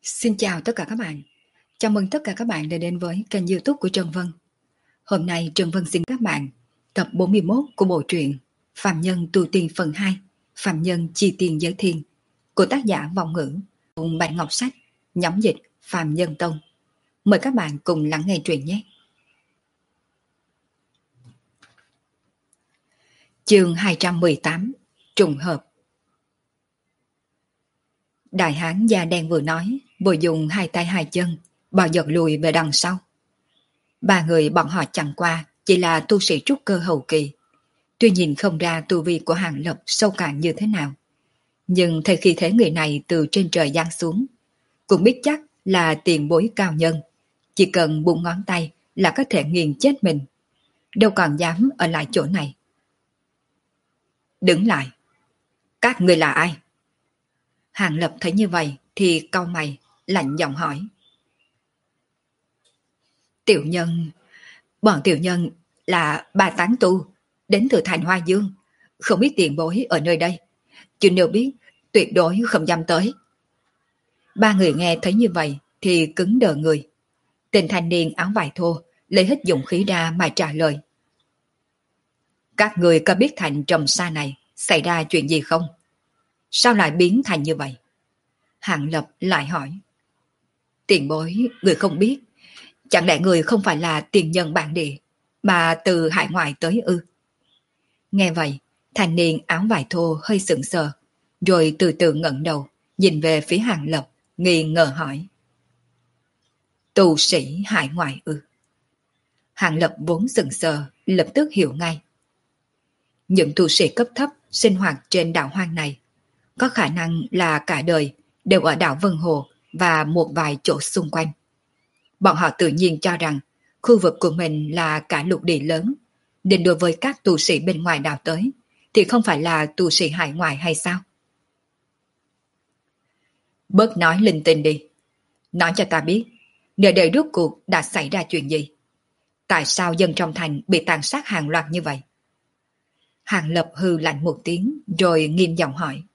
Xin chào tất cả các bạn. Chào mừng tất cả các bạn đã đến với kênh YouTube của Trân Vân. Hôm nay Trân Vân xin các bạn tập 41 của bộ truyện Phàm Nhân Tu Tiên phần 2, Phàm Nhân Chi Tiên Giới Thiên của tác giả Vọng Ngữ cùng Bạn Ngọc Sách, nhóm dịch Phàm Nhân Tông. Mời các bạn cùng lắng nghe truyện nhé. Chương 218 Trùng hợp. Đại hán da đen vừa nói, vừa dùng hai tay hai chân bò giật lùi về đằng sau. Ba người bọn họ chẳng qua chỉ là tu sĩ trúc cơ hậu kỳ, tuy nhìn không ra tu vi của Hàng Lập sâu cạn như thế nào, nhưng thấy khi thế người này từ trên trời giáng xuống, cũng biết chắc là tiền bối cao nhân, chỉ cần búng ngón tay là có thể nghiền chết mình, đâu còn dám ở lại chỗ này. Đứng lại, các người là ai? Hàng Lập thấy như vậy thì cau mày, lạnh giọng hỏi. Bọn tiểu nhân là ba tán tu, đến từ thành Hoa Dương, không biết tiền bối ở nơi đây, chứ nếu biết tuyệt đối không dám tới. Ba người nghe thấy như vậy thì cứng đờ người. Tên thanh niên áo vải thô lấy hết dũng khí ra mà trả lời. Các người có biết thành Trầm Sa này xảy ra chuyện gì không? Sao lại biến thành như vậy? Hạng Lập lại hỏi. Tiền bối, người không biết, chẳng lẽ người không phải là tiền nhân bản địa, mà từ hải ngoại tới ư? Nghe vậy, thanh niên áo vải thô hơi sững sờ, rồi từ từ ngẩng đầu, nhìn về phía Hàng Lập, nghi ngờ hỏi. Tu sĩ hải ngoại ư? Hàng Lập vốn sững sờ, lập tức hiểu ngay. Những tu sĩ cấp thấp sinh hoạt trên đảo hoang này, có khả năng là cả đời đều ở đảo Vân Hồ và một vài chỗ xung quanh. Bọn họ tự nhiên cho rằng khu vực của mình là cả lục địa lớn, nên đối với các tu sĩ bên ngoài đảo tới thì không phải là tu sĩ hải ngoại hay sao? Bớt nói linh tinh đi. Nói cho ta biết, nơi đây rốt cuộc đã xảy ra chuyện gì? Tại sao dân trong thành bị tàn sát hàng loạt như vậy? Hàng Lập hừ lạnh một tiếng rồi nghiêm giọng hỏi.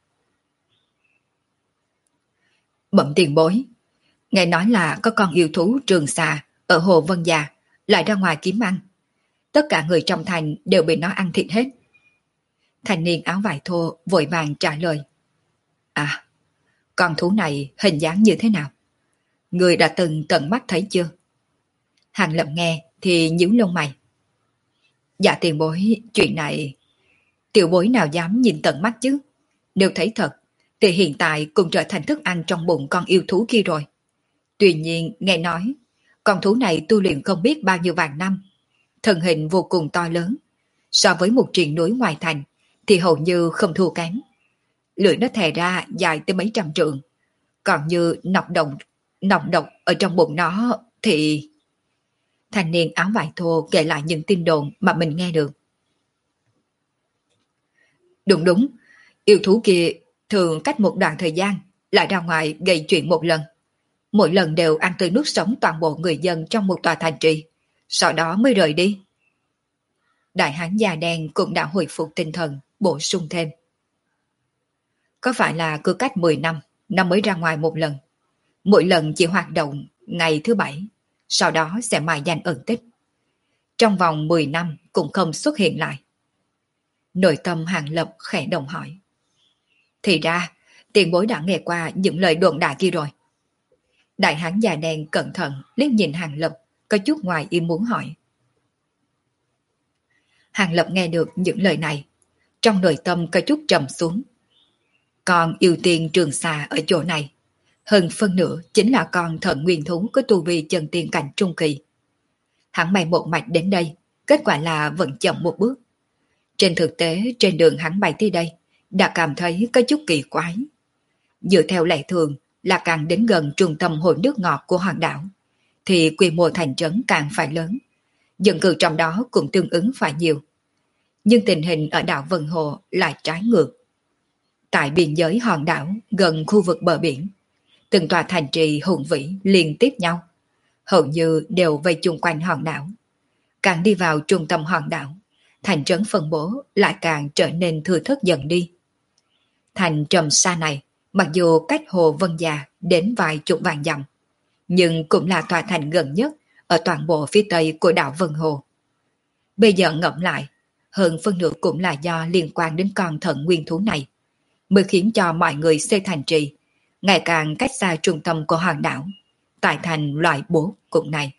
Bẩm tiền bối, nghe nói là có con yêu thú Trường Xà ở Hồ Vân Già lại ra ngoài kiếm ăn. Tất cả người trong thành đều bị nó ăn thịt hết. Thanh niên áo vải thô vội vàng trả lời. À, con thú này hình dáng như thế nào? Người đã từng tận mắt thấy chưa? Hàng Lập nghe thì nhíu lông mày. Dạ tiền bối, chuyện này tiểu bối nào dám nhìn tận mắt chứ? Nếu thấy thật thì hiện tại cũng trở thành thức ăn trong bụng con yêu thú kia rồi. Tuy nhiên nghe nói con thú này tu luyện không biết bao nhiêu vạn năm, thân hình vô cùng to lớn, so với một triền núi ngoài thành thì hầu như không thua kém. Lưỡi nó thè ra dài tới mấy trăm trượng, còn như nọc độc ở trong bụng nó thì... Thanh niên áo vải thô kể lại những tin đồn mà mình nghe được. Đúng đúng, yêu thú kia thường cách một đoạn thời gian lại ra ngoài gây chuyện một lần. Mỗi lần đều ăn tươi nuốt sống toàn bộ người dân trong một tòa thành trì, sau đó mới rời đi. Đại hán già đen cũng đã hồi phục tinh thần, bổ sung thêm. Có phải là cứ cách 10 năm, nó mới ra ngoài một lần. Mỗi lần chỉ hoạt động ngày thứ bảy, sau đó sẽ mài danh ẩn tích. Trong vòng 10 năm cũng không xuất hiện lại. Nội tâm Hàng Lập khẽ động hỏi. Thì ra, tiền bối đã nghe qua những lời đồn đại kia rồi. Đại hán già đen cẩn thận liếc nhìn Hàng Lập, có chút ngoài ý muốn hỏi. Hàng Lập nghe được những lời này, trong nội tâm có chút trầm xuống. Còn yêu tiên Trường Xà ở chỗ này, hơn phân nửa chính là con thần nguyên thú có tu vi chân tiên cảnh trung kỳ. Hắn bay một mạch đến đây, kết quả là vẫn chậm một bước. Trên thực tế, trên đường hắn bay tới đây, đã cảm thấy có chút kỳ quái. Dựa theo lệ thường là càng đến gần trung tâm hồ nước ngọt của hòn đảo, thì quy mô thành trấn càng phải lớn. Dân cư trong đó cũng tương ứng phải nhiều. Nhưng tình hình ở đảo Vân Hồ lại trái ngược. Tại biên giới hòn đảo, gần khu vực bờ biển, từng tòa thành trì hùng vĩ liên tiếp nhau, hầu như đều vây chung quanh hòn đảo. Càng đi vào trung tâm hòn đảo, thành trấn phân bố lại càng trở nên thưa thớt dần đi. Thành Trầm Sa này, mặc dù cách Hồ Vân Già đến vài chục vạn dặm, nhưng cũng là tòa thành gần nhất ở toàn bộ phía tây của đảo Vân Hồ. Bây giờ ngẫm lại, hơn phân nửa cũng là do liên quan đến con thận nguyên thú này, mới khiến cho mọi người xây thành trì, ngày càng cách xa trung tâm của hòn đảo, tại thành loại bố cục này.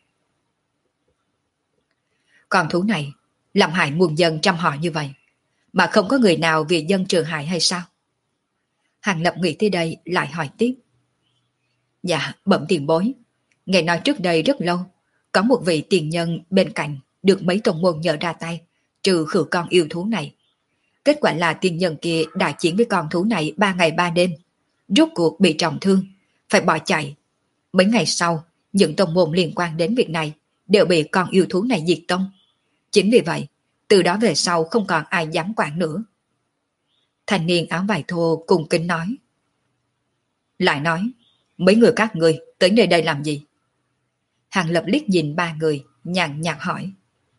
Con thú này làm hại muôn dân trăm họ như vậy, mà không có người nào vì dân trừ hại hay sao? Hàng Lập nghĩ tới đây lại hỏi tiếp. Dạ, bẩm tiền bối, nghe nói trước đây rất lâu, có một vị tiền nhân bên cạnh được mấy tông môn nhờ ra tay, trừ khử con yêu thú này. Kết quả là tiền nhân kia đại chiến với con thú này 3 ngày 3 đêm, rốt cuộc bị trọng thương, phải bỏ chạy. Mấy ngày sau, những tông môn liên quan đến việc này đều bị con yêu thú này diệt tông. Chính vì vậy, từ đó về sau không còn ai dám quản nữa. Thanh niên áo vải thô cùng kính nói. Lại nói, mấy người các ngươi tới nơi đây làm gì? Hàng Lập liếc nhìn ba người, nhàn nhạt hỏi.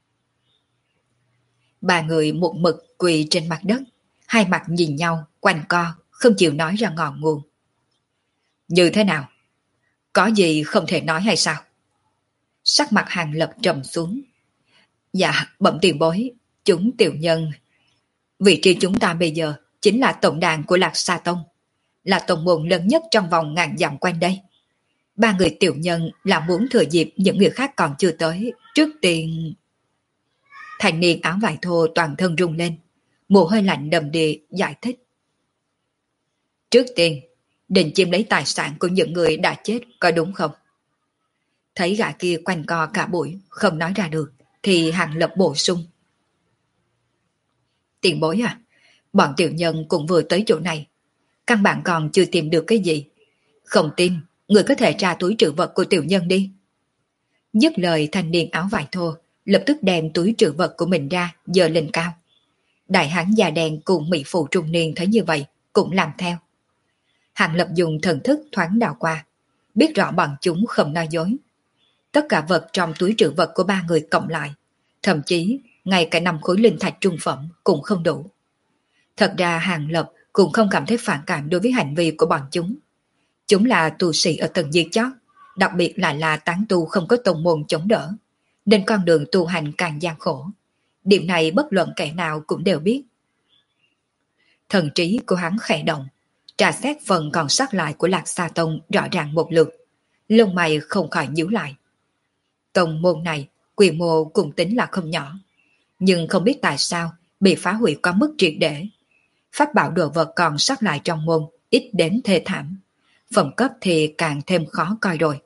Ba người một mực quỳ trên mặt đất, hai mặt nhìn nhau, quanh co, không chịu nói ra ngọn nguồn. Như thế nào? Có gì không thể nói hay sao? Sắc mặt Hàng Lập trầm xuống. Dạ, bẩm tiền bối, chúng tiểu nhân. Vị trí chúng ta bây giờ chính là tổng đàn của Lạc Sa Tông, là tông môn lớn nhất trong vòng ngàn dặm quanh đây. Ba người tiểu nhân là muốn thừa dịp những người khác còn chưa tới, trước tiên... Thanh niên áo vải thô toàn thân rung lên, mồ hôi lạnh đầm đìa giải thích. Trước tiên, định chiếm lấy tài sản của những người đã chết có đúng không? Thấy gã kia quanh co cả buổi, không nói ra được, thì Hàng Lập bổ sung. Tiền bối à, bọn tiểu nhân cũng vừa tới chỗ này, căn bản còn chưa tìm được cái gì. Không tin, người có thể tra túi trữ vật của tiểu nhân đi. Dứt lời, thanh niên áo vải thô lập tức đem túi trữ vật của mình ra, giơ lên cao. Đại hán già đen cùng mỹ phụ trung niên thấy như vậy, cũng làm theo. Hàng Lập dùng thần thức thoáng đảo qua, biết rõ bọn chúng không nói dối. Tất cả vật trong túi trữ vật của ba người cộng lại, thậm chí ngay cả 5 khối linh thạch trung phẩm cũng không đủ. Thật ra Hàng Lập cũng không cảm thấy phản cảm đối với hành vi của bọn chúng. Chúng là tu sĩ ở tầng dưới chót, đặc biệt là tán tu không có tông môn chống đỡ, nên con đường tu hành càng gian khổ. Điểm này bất luận kẻ nào cũng đều biết. Thần trí của hắn khẽ động, trà xét phần còn sót lại của Lạc Sa Tông rõ ràng một lượt, lông mày không khỏi nhíu lại. Tông môn này quy mô cũng tính là không nhỏ, nhưng không biết tại sao bị phá hủy quá mức triệt để. Pháp bảo đồ vật còn sót lại trong môn ít đến thê thảm, phẩm cấp thì càng thêm khó coi rồi.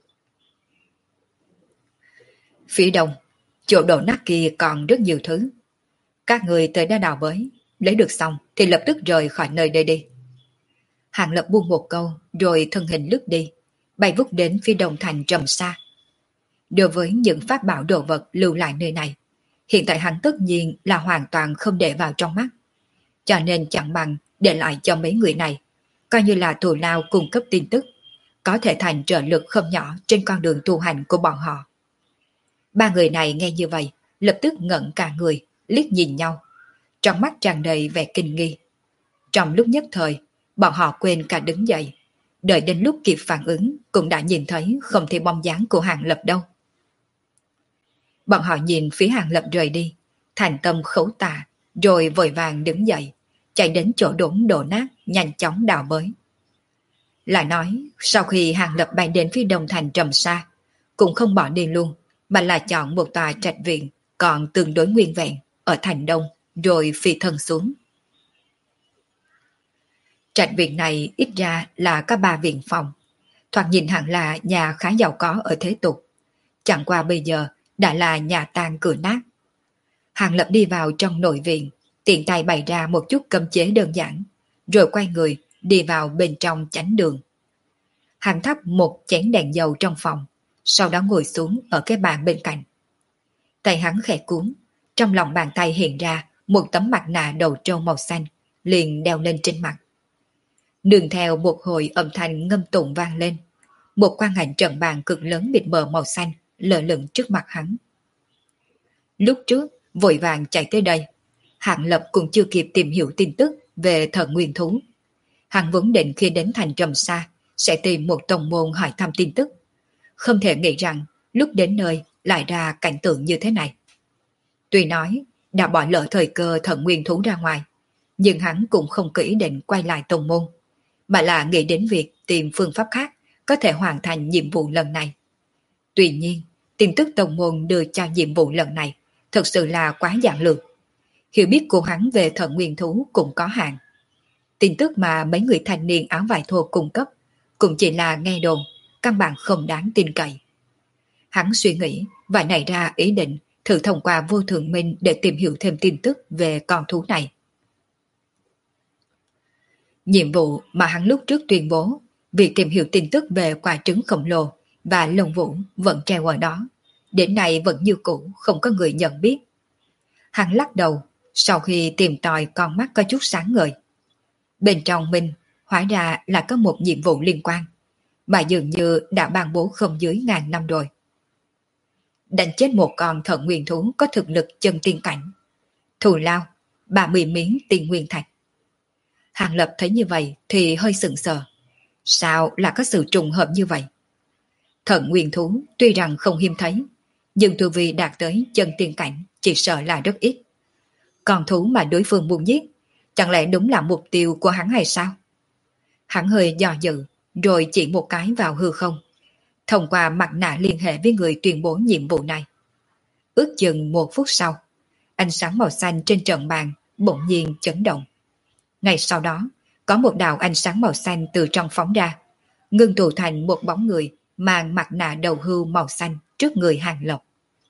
Phía đông, chỗ đổ nát kia còn rất nhiều thứ. Các người tới đã đào bới, lấy được xong thì lập tức rời khỏi nơi đây đi. Hàng Lập buông một câu rồi thân hình lướt đi, bay vút đến phía đông thành Trầm Sa. Đối với những pháp bảo đồ vật lưu lại nơi này, hiện tại hắn tất nhiên là hoàn toàn không để vào trong mắt, cho nên chẳng bằng để lại cho mấy người này, coi như là thù lao cung cấp tin tức, có thể thành trợ lực không nhỏ trên con đường tu hành của bọn họ. Ba người này nghe như vậy, lập tức ngẩn cả người, liếc nhìn nhau, trong mắt tràn đầy vẻ kinh nghi. Trong lúc nhất thời, bọn họ quên cả đứng dậy, đợi đến lúc kịp phản ứng cũng đã nhìn thấy không thấy bóng dáng của Hàng Lập đâu. Bọn họ nhìn phía Hàng Lập rời đi, thành tâm khấu tạ, rồi vội vàng đứng dậy, chạy đến chỗ đống đổ nát, nhanh chóng đào bới. Lại nói, sau khi Hàng Lập bay đến phía đông thành Trầm Sa, cũng không bỏ đi luôn, mà là chọn một tòa trạch viện còn tương đối nguyên vẹn ở thành đông, rồi phi thân xuống. Trạch viện này ít ra là có 3 viện phòng, thoạt nhìn hẳn là nhà khá giàu có ở thế tục, chẳng qua bây giờ đã là nhà tan cửa nát. Hàng Lập đi vào trong nội viện, tiện tay bày ra một chút cấm chế đơn giản, rồi quay người đi vào bên trong chánh đường. Hàng thắp một chén đèn dầu trong phòng, sau đó ngồi xuống ở cái bàn bên cạnh. Tay hắn khẽ cuốn, trong lòng bàn tay hiện ra một tấm mặt nạ đầu trâu màu xanh, liền đeo lên trên mặt. Nương theo một hồi âm thanh ngâm tụng vang lên, một quang ảnh trận bàn cực lớn bịt mờ màu xanh lơ lửng trước mặt hắn. Lúc trước vội vàng chạy tới đây, Hàng Lập cũng chưa kịp tìm hiểu tin tức về thần nguyên thú. Hắn vốn định khi đến thành Trầm Sa sẽ tìm một tông môn hỏi thăm tin tức. Không thể nghĩ rằng lúc đến nơi lại ra cảnh tượng như thế này. Tuy nói đã bỏ lỡ thời cơ thần nguyên thú ra ngoài, nhưng hắn cũng không có ý định quay lại tông môn, mà là nghĩ đến việc tìm phương pháp khác có thể hoàn thành nhiệm vụ lần này. Tuy nhiên, tin tức tông môn đưa cho nhiệm vụ lần này thật sự là quá giản lược. Hiểu biết của hắn về thần nguyên thú cũng có hạn. Tin tức mà mấy người thanh niên áo vải thô cung cấp cũng chỉ là nghe đồn, căn bản không đáng tin cậy. Hắn suy nghĩ và nảy ra ý định thử thông qua Vô Thượng Minh để tìm hiểu thêm tin tức về con thú này. Nhiệm vụ mà hắn lúc trước tuyên bố, việc tìm hiểu tin tức về quả trứng khổng lồ và lông vũ vẫn treo ở đó, đến nay vẫn như cũ, không có người nhận biết. Hắn lắc đầu, sau khi tìm tòi con mắt có chút sáng ngời. Bên trong mình, hóa ra là có một nhiệm vụ liên quan, mà dường như đã ban bố không dưới 1000 năm rồi. Đánh chết một con thần nguyên thú có thực lực chân tiên cảnh. Thù lao, 30 miếng tiền nguyên thạch. Hàng Lập thấy như vậy thì hơi sững sờ. Sao là có sự trùng hợp như vậy? Thần nguyên thú tuy rằng không hiếm thấy, nhưng tu vi đạt tới chân tiên cảnh chỉ sợ là rất ít. Con thú mà đối phương muốn giết, chẳng lẽ đúng là mục tiêu của hắn hay sao? Hắn hơi do dự, rồi chỉ một cái vào hư không, thông qua mặt nạ liên hệ với người tuyên bố nhiệm vụ này. Ước chừng 1 phút sau, ánh sáng màu xanh trên trận bàn bỗng nhiên chấn động. Ngay sau đó, có một đạo ánh sáng màu xanh từ trong phóng ra, ngưng tụ thành một bóng người mang mặt nạ đầu hươu màu xanh trước người Hàng Lập.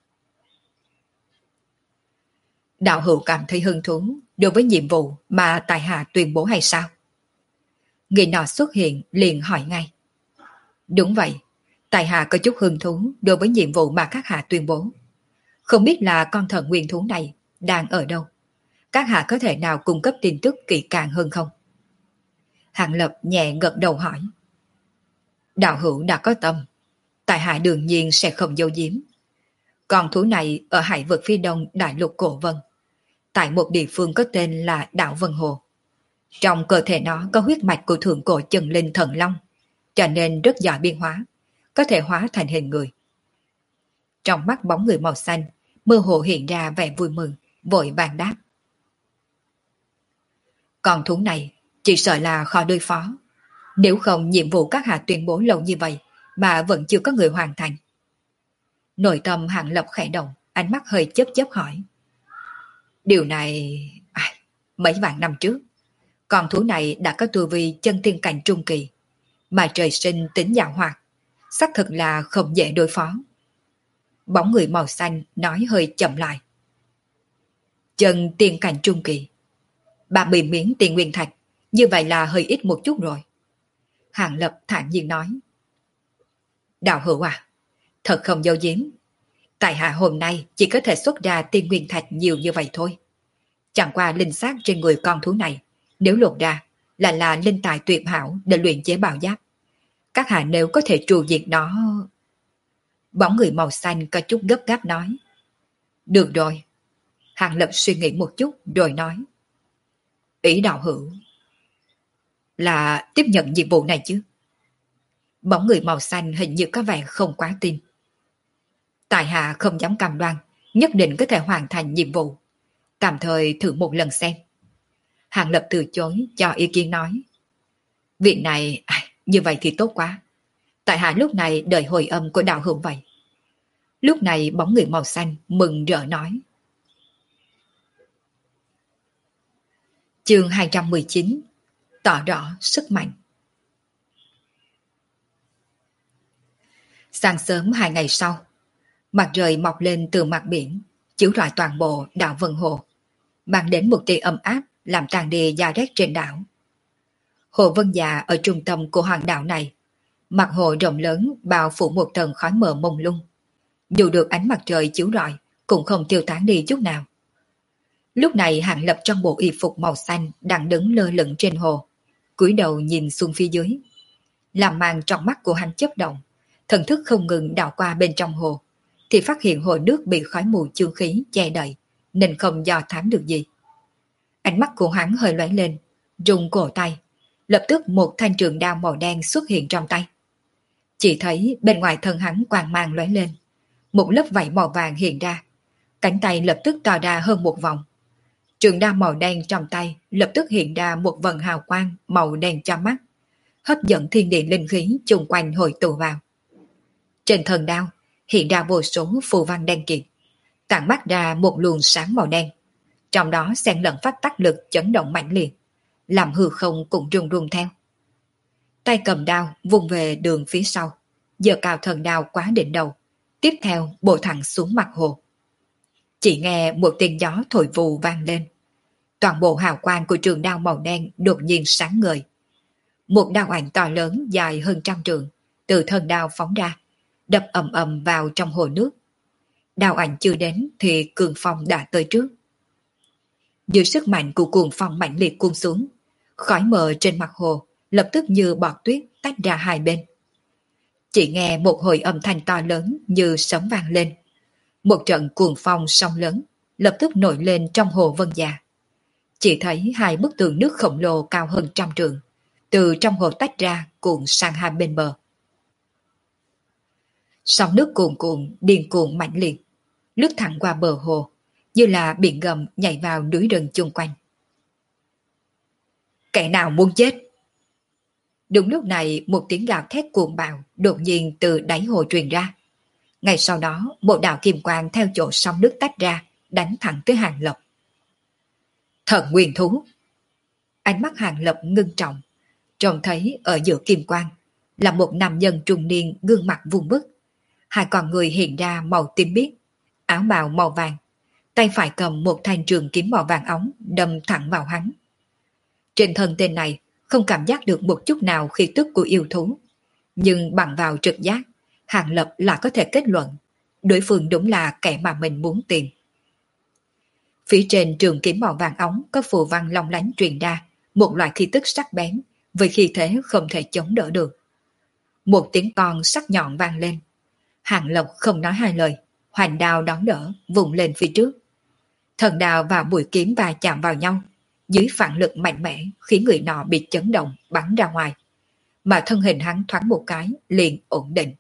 Đạo hữu cảm thấy hứng thú đối với nhiệm vụ mà tại hạ tuyên bố hay sao? Người nọ xuất hiện liền hỏi ngay. Đúng vậy, tại hạ có chút hứng thú đối với nhiệm vụ mà các hạ tuyên bố. Không biết là con thần nguyên thú này đang ở đâu? Các hạ có thể nào cung cấp tin tức kỹ càng hơn không? Hàng Lập nhẹ gật đầu hỏi. Đạo hữu đã có tâm, tại hạ đương nhiên sẽ không giấu giếm. Con thú này ở hải vực phía đông đại lục Cổ Vân, tại một địa phương có tên là đảo Vân Hồ. Trong cơ thể nó có huyết mạch của thượng cổ chân linh thần long, cho nên rất giỏi biên hóa, có thể hóa thành hình người. Trong mắt bóng người màu xanh, mơ hồ hiện ra vẻ vui mừng, vội vàng đáp. Con thú này chỉ sợ là khó đối phó. Nếu không nhiệm vụ các hạ tuyên bố lâu như vậy mà vẫn chưa có người hoàn thành. Nội tâm Hàng Lập khẽ động, ánh mắt hơi chớp chớp hỏi. Điều này... mấy vạn năm trước, con thú này đã có tu vi chân tiên cảnh trung kỳ, mà trời sinh tính giảo hoạt, xác thực là không dễ đối phó. Bóng người màu xanh nói hơi chậm lại. Chân tiên cảnh trung kỳ, 30 miếng tiền nguyên thạch, như vậy là hơi ít một chút rồi. Hàng Lập thản nhiên nói. Đạo hữu à, thật không giấu giếm, tại hạ hôm nay chỉ có thể xuất ra tiền nguyên thạch nhiều như vậy thôi. Chẳng qua linh xác trên người con thú này, nếu lột ra là linh tài tuyệt hảo để luyện chế bào giáp. Các hạ nếu có thể trù diệt nó... Bóng người màu xanh có chút gấp gáp nói. Được rồi. Hàng Lập suy nghĩ một chút rồi nói. Ý đạo hữu là tiếp nhận nhiệm vụ này chứ? Bóng người màu xanh hình như có vẻ không quá tin. Tại hạ không dám cam đoan nhất định có thể hoàn thành nhiệm vụ. Tạm thời thử một lần xem. Hàng Lập từ chối cho ý kiến nói. Việc này, như vậy thì tốt quá. Tại hạ lúc này đợi hồi âm của đạo hữu vậy. Lúc này bóng người màu xanh mừng rỡ nói. Chương 219. Tỏ rõ sức mạnh. Sáng sớm 2 ngày sau, mặt trời mọc lên từ mặt biển, chiếu rọi toàn bộ đảo Vân Hồ, mang đến một tia ấm áp làm tan đi da rét trên đảo. Hồ Vân Dạ ở trung tâm của hòn đảo này, mặt hồ rộng lớn bao phủ một tầng khói mờ mông lung. Dù được ánh mặt trời chiếu rọi, cũng không tiêu tán đi chút nào. Lúc này Hàng Lập trong bộ y phục màu xanh đang đứng lơ lửng trên hồ, cúi đầu nhìn xuống phía dưới. Làm màn trong mắt của hắn chớp động, thần thức không ngừng đảo qua bên trong hồ, thì phát hiện hồ nước bị khói mù chương khí che đậy, nên không dò thám được gì. Ánh mắt của hắn hơi lóe lên, rung cổ tay, lập tức một thanh trường đao màu đen xuất hiện trong tay. Chỉ thấy bên ngoài thân hắn quang mang lóe lên, một lớp vảy màu vàng hiện ra, cánh tay lập tức to ra hơn một vòng. Trường đao màu đen trong tay lập tức hiện ra một vần hào quang màu đen cho mắt, hấp dẫn thiên địa linh khí chung quanh hội tụ vào. Trên thân đao hiện ra vô số phù văn đen kịt, tản mắt ra một luồng sáng màu đen, trong đó xen lẫn phát tác lực chấn động mãnh liệt, làm hư không cũng rung rung theo. Tay cầm đao vung về đường phía sau, giơ cao thần đao quá đỉnh đầu, tiếp theo bổ thẳng xuống mặt hồ. Chỉ nghe một tiếng gió thổi vù vang lên, toàn bộ hào quang của trường đao màu đen đột nhiên sáng ngời. Một đao ảnh to lớn dài hơn 100 trượng từ thân đao phóng ra, đập ầm ầm vào trong hồ nước. Đao ảnh chưa đến thì cường phong đã tới trước. Dưới sức mạnh của cuồng phong mạnh liệt cuốn xuống, khói mờ trên mặt hồ lập tức như bọt tuyết tách ra hai bên. Chỉ nghe một hồi âm thanh to lớn như sấm vang lên. Một trận cuồng phong sóng lớn lập tức nổi lên trong hồ Vân Già. Chỉ thấy hai bức tường nước khổng lồ cao hơn 100 trượng từ trong hồ tách ra cuộn sang hai bên bờ. Sóng nước cuồn cuộn điên cuồng mãnh liệt, lướt thẳng qua bờ hồ, như là biển gầm nhảy vào núi rừng chung quanh. Kẻ nào muốn chết? Đúng lúc này một tiếng gào thét cuồng bạo đột nhiên từ đáy hồ truyền ra. Ngay sau đó một đạo kim quang theo chỗ sóng nước tách ra đánh thẳng tới Hàng Lập. Thần nguyên thú! Ánh mắt Hàng Lập ngưng trọng, trông thấy ở giữa kim quang là một nam nhân trung niên gương mặt vuông vức, hai con người hiện ra màu tím biếc, áo bào màu vàng, tay phải cầm một thanh trường kiếm màu vàng óng đâm thẳng vào hắn. Trên thân tên này không cảm giác được một chút nào khí tức của yêu thú, nhưng bằng vào trực giác, Hàng Lập là có thể kết luận đối phương đúng là kẻ mà mình muốn tìm. Phía trên trường kiếm màu vàng óng có phù văn long lánh truyền ra một loại khí tức sắc bén với khí thế không thể chống đỡ được. Một tiếng con sắc nhọn vang lên. Hàng Lập không nói hai lời, hoành đao đón đỡ, vùng lên phía trước. Thần đao và mũi kiếm va chạm vào nhau, dưới phản lực mạnh mẽ khiến người nọ bị chấn động bắn ra ngoài, mà thân hình hắn thoáng một cái liền ổn định.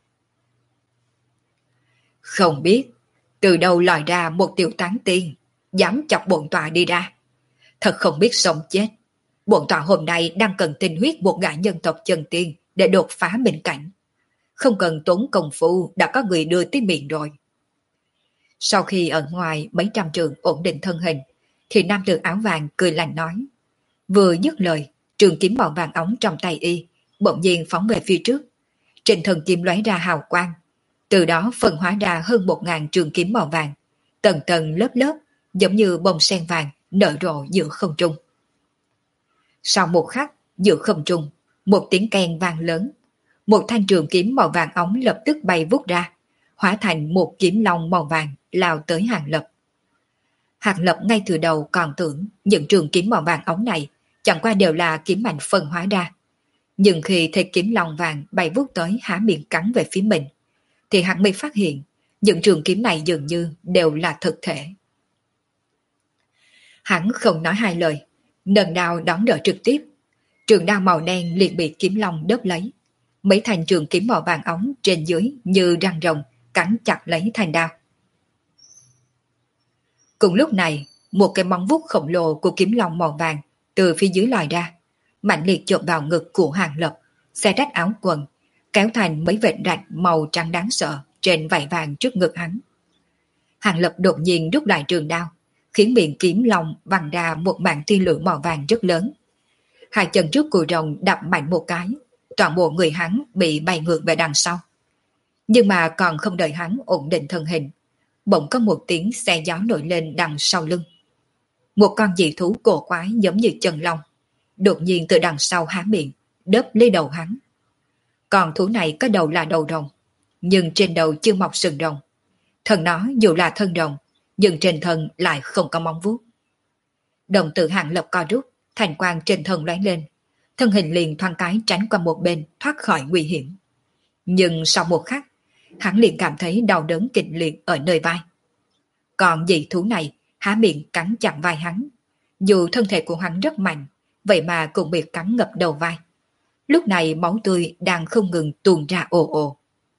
Không biết từ đâu lòi ra một tiểu tán tiên, dám chọc bổn tọa đi ra. Thật không biết sống chết. Bổn tọa hôm nay đang cần tinh huyết một gã nhân tộc chân tiên để đột phá bình cảnh. Không cần tốn công phu đã có người đưa tới miệng rồi. Sau khi ở ngoài mấy trăm trượng ổn định thân hình, thì nam tử áo vàng cười lạnh nói. Vừa dứt lời, trường kiếm màu vàng óng trong tay y bỗng nhiên phóng về phía trước. Trên thân kiếm lóe ra hào quang, từ đó phân hóa ra hơn 1000 trường kiếm màu vàng, tầng tầng lớp lớp, giống như bông sen vàng nở rộ giữa không trung. Sau một khắc, giữa không trung, một tiếng keng vang lớn, một thanh trường kiếm màu vàng óng lập tức bay vút ra, hóa thành một kiếm long màu vàng lao tới Hàng Lập. Hàng Lập ngay từ đầu còn tưởng những trường kiếm màu vàng óng này chẳng qua đều là kiếm mạnh phân hóa ra, nhưng khi thấy kiếm long vàng bay vút tới há miệng cắn về phía mình, thì hắn mới phát hiện những trường kiếm này dường như đều là thực thể. Hắn không nói hai lời, nâng đao đón đỡ trực tiếp. Trường đao màu đen liền bị kiếm long đớp lấy. Mấy thanh trường kiếm màu vàng óng trên dưới như răng rồng cắn chặt lấy thanh đao. Cùng lúc này, một cái móng vuốt khổng lồ của kiếm long màu vàng từ phía dưới lòi ra, mạnh liệt chộp vào ngực của Hàng Lập, xé rách áo quần, kéo thành mấy vệt rạch màu trắng đáng sợ trên vảy vàng trước ngực hắn. Hàng Lập đột nhiên rút lại trường đao, khiến miệng kiếm long văng ra một mảng tia lửa màu vàng rất lớn. Hai chân trước cùi rồng đập mạnh một cái, toàn bộ người hắn bị bay ngược về đằng sau. Nhưng mà còn không đợi hắn ổn định thân hình, bỗng có một tiếng xe gió nổi lên đằng sau lưng. Một con dị thú cổ quái giống như chân long, đột nhiên từ đằng sau há miệng, đớp lấy đầu hắn. Con thú này có đầu là đầu rồng, nhưng trên đầu chưa mọc sừng rồng. Thân nó dù là thân rồng, nhưng trên thân lại không có móng vuốt. Đồng tử Hàng Lập co rút, thành quang trên thân lóe lên, thân hình liền thoáng cái tránh qua một bên thoát khỏi nguy hiểm. Nhưng sau một khắc, hắn liền cảm thấy đau đớn kịch liệt ở nơi vai. Còn dị thú này há miệng cắn chặn vai hắn. Dù thân thể của hắn rất mạnh, vậy mà cũng bị cắn ngập đầu vai. Lúc này máu tươi đang không ngừng tuôn ra ồ ồ.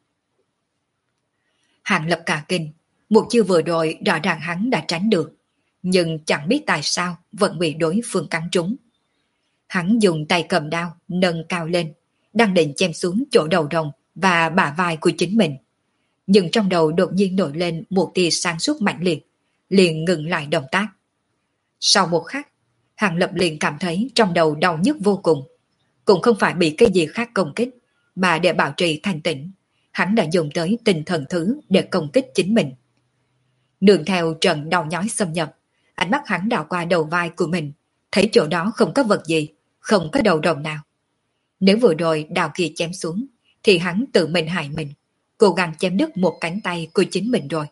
Hàng Lập cả kinh, một chiêu vừa rồi rõ ràng hắn đã tránh được, nhưng chẳng biết tại sao vẫn bị đối phương cắn trúng. Hắn dùng tay cầm đao nâng cao lên, đang định chém xuống chỗ đầu rồng và bả vai của chính mình. Nhưng trong đầu đột nhiên nổi lên một tia sáng suốt mạnh liệt, liền ngừng lại động tác. Sau một khắc, Hàng Lập liền cảm thấy trong đầu đau nhức vô cùng. Cũng không phải bị cái gì khác công kích, mà để bảo trì thanh tĩnh, hắn đã dùng tới tinh thần thứ để công kích chính mình. Nương theo trận đau nhói xâm nhập, ánh mắt hắn đảo qua đầu vai của mình, thấy chỗ đó không có vật gì, không có đầu rồng nào. Nếu vừa rồi đào kia chém xuống, thì hắn tự mình hại mình, cố gắng chém đứt một cánh tay của chính mình rồi.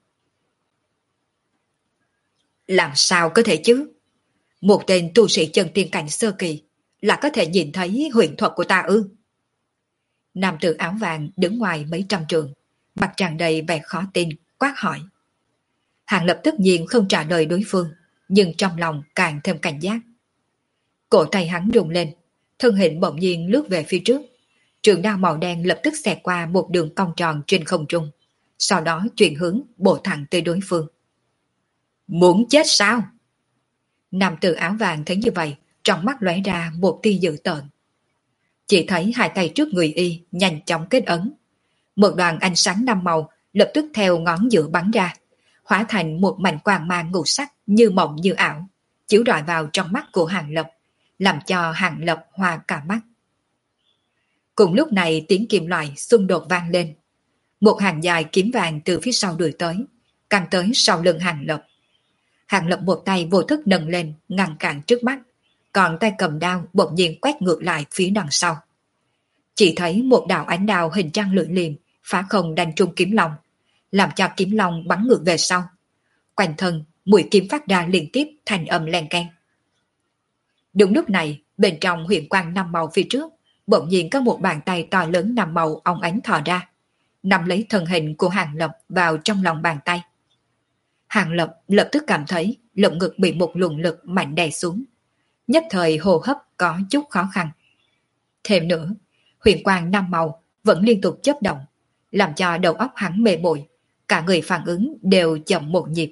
Làm sao có thể chứ? Một tên tu sĩ chân tiên cảnh sơ kỳ là có thể nhìn thấy huyền thuật của ta ư? Nam tử áo vàng đứng ngoài mấy trăm trường, mặt tràn đầy vẻ khó tin, quát hỏi. Hàng Lập tất nhiên không trả lời đối phương, nhưng trong lòng càng thêm cảnh giác. Cổ tay hắn rung lên, thân hình bỗng nhiên lướt về phía trước. Trường đao màu đen lập tức xẹt qua một đường cong tròn trên không trung, sau đó chuyển hướng bổ thẳng tới đối phương. Muốn chết sao? Nam tử áo vàng thấy như vậy, trong mắt lóe ra một tia dữ tợn. Chỉ thấy hai tay trước người y nhanh chóng kết ấn. Một đoàn ánh sáng năm màu lập tức theo ngón giữa bắn ra, hóa thành một mảnh quang mang ngũ sắc như mộng như ảo, chiếu rọi vào trong mắt của Hàng Lập, làm cho Hàng Lập hoa cả mắt. Cùng lúc này tiếng kim loại xung đột vang lên. Một hàng dài kiếm vàng từ phía sau đuổi tới, căng tới sau lưng Hàng Lập. Hàng Lập một tay vô thức nâng lên ngăn cản trước mắt, còn tay cầm đao bỗng nhiên quét ngược lại phía đằng sau. Chỉ thấy một đạo ánh đao hình trăng lưỡi liềm phá không đánh trúng kiếm long, làm cho kiếm long bắn ngược về sau. Quanh thân mũi kiếm phát ra liên tiếp thành âm len keng. Đúng lúc này, bên trong huyền quang năm màu phía trước, bỗng nhiên có một bàn tay to lớn năm màu óng ánh thò ra, nắm lấy thân hình của Hàng Lập vào trong lòng bàn tay. Hàng Lập lập tức cảm thấy lồng ngực bị một luồng lực mạnh đè xuống, nhất thời hô hấp có chút khó khăn. Thêm nữa, huyền quang năm màu vẫn liên tục chớp động, làm cho đầu óc hắn mê muội, cả người phản ứng đều chậm một nhịp.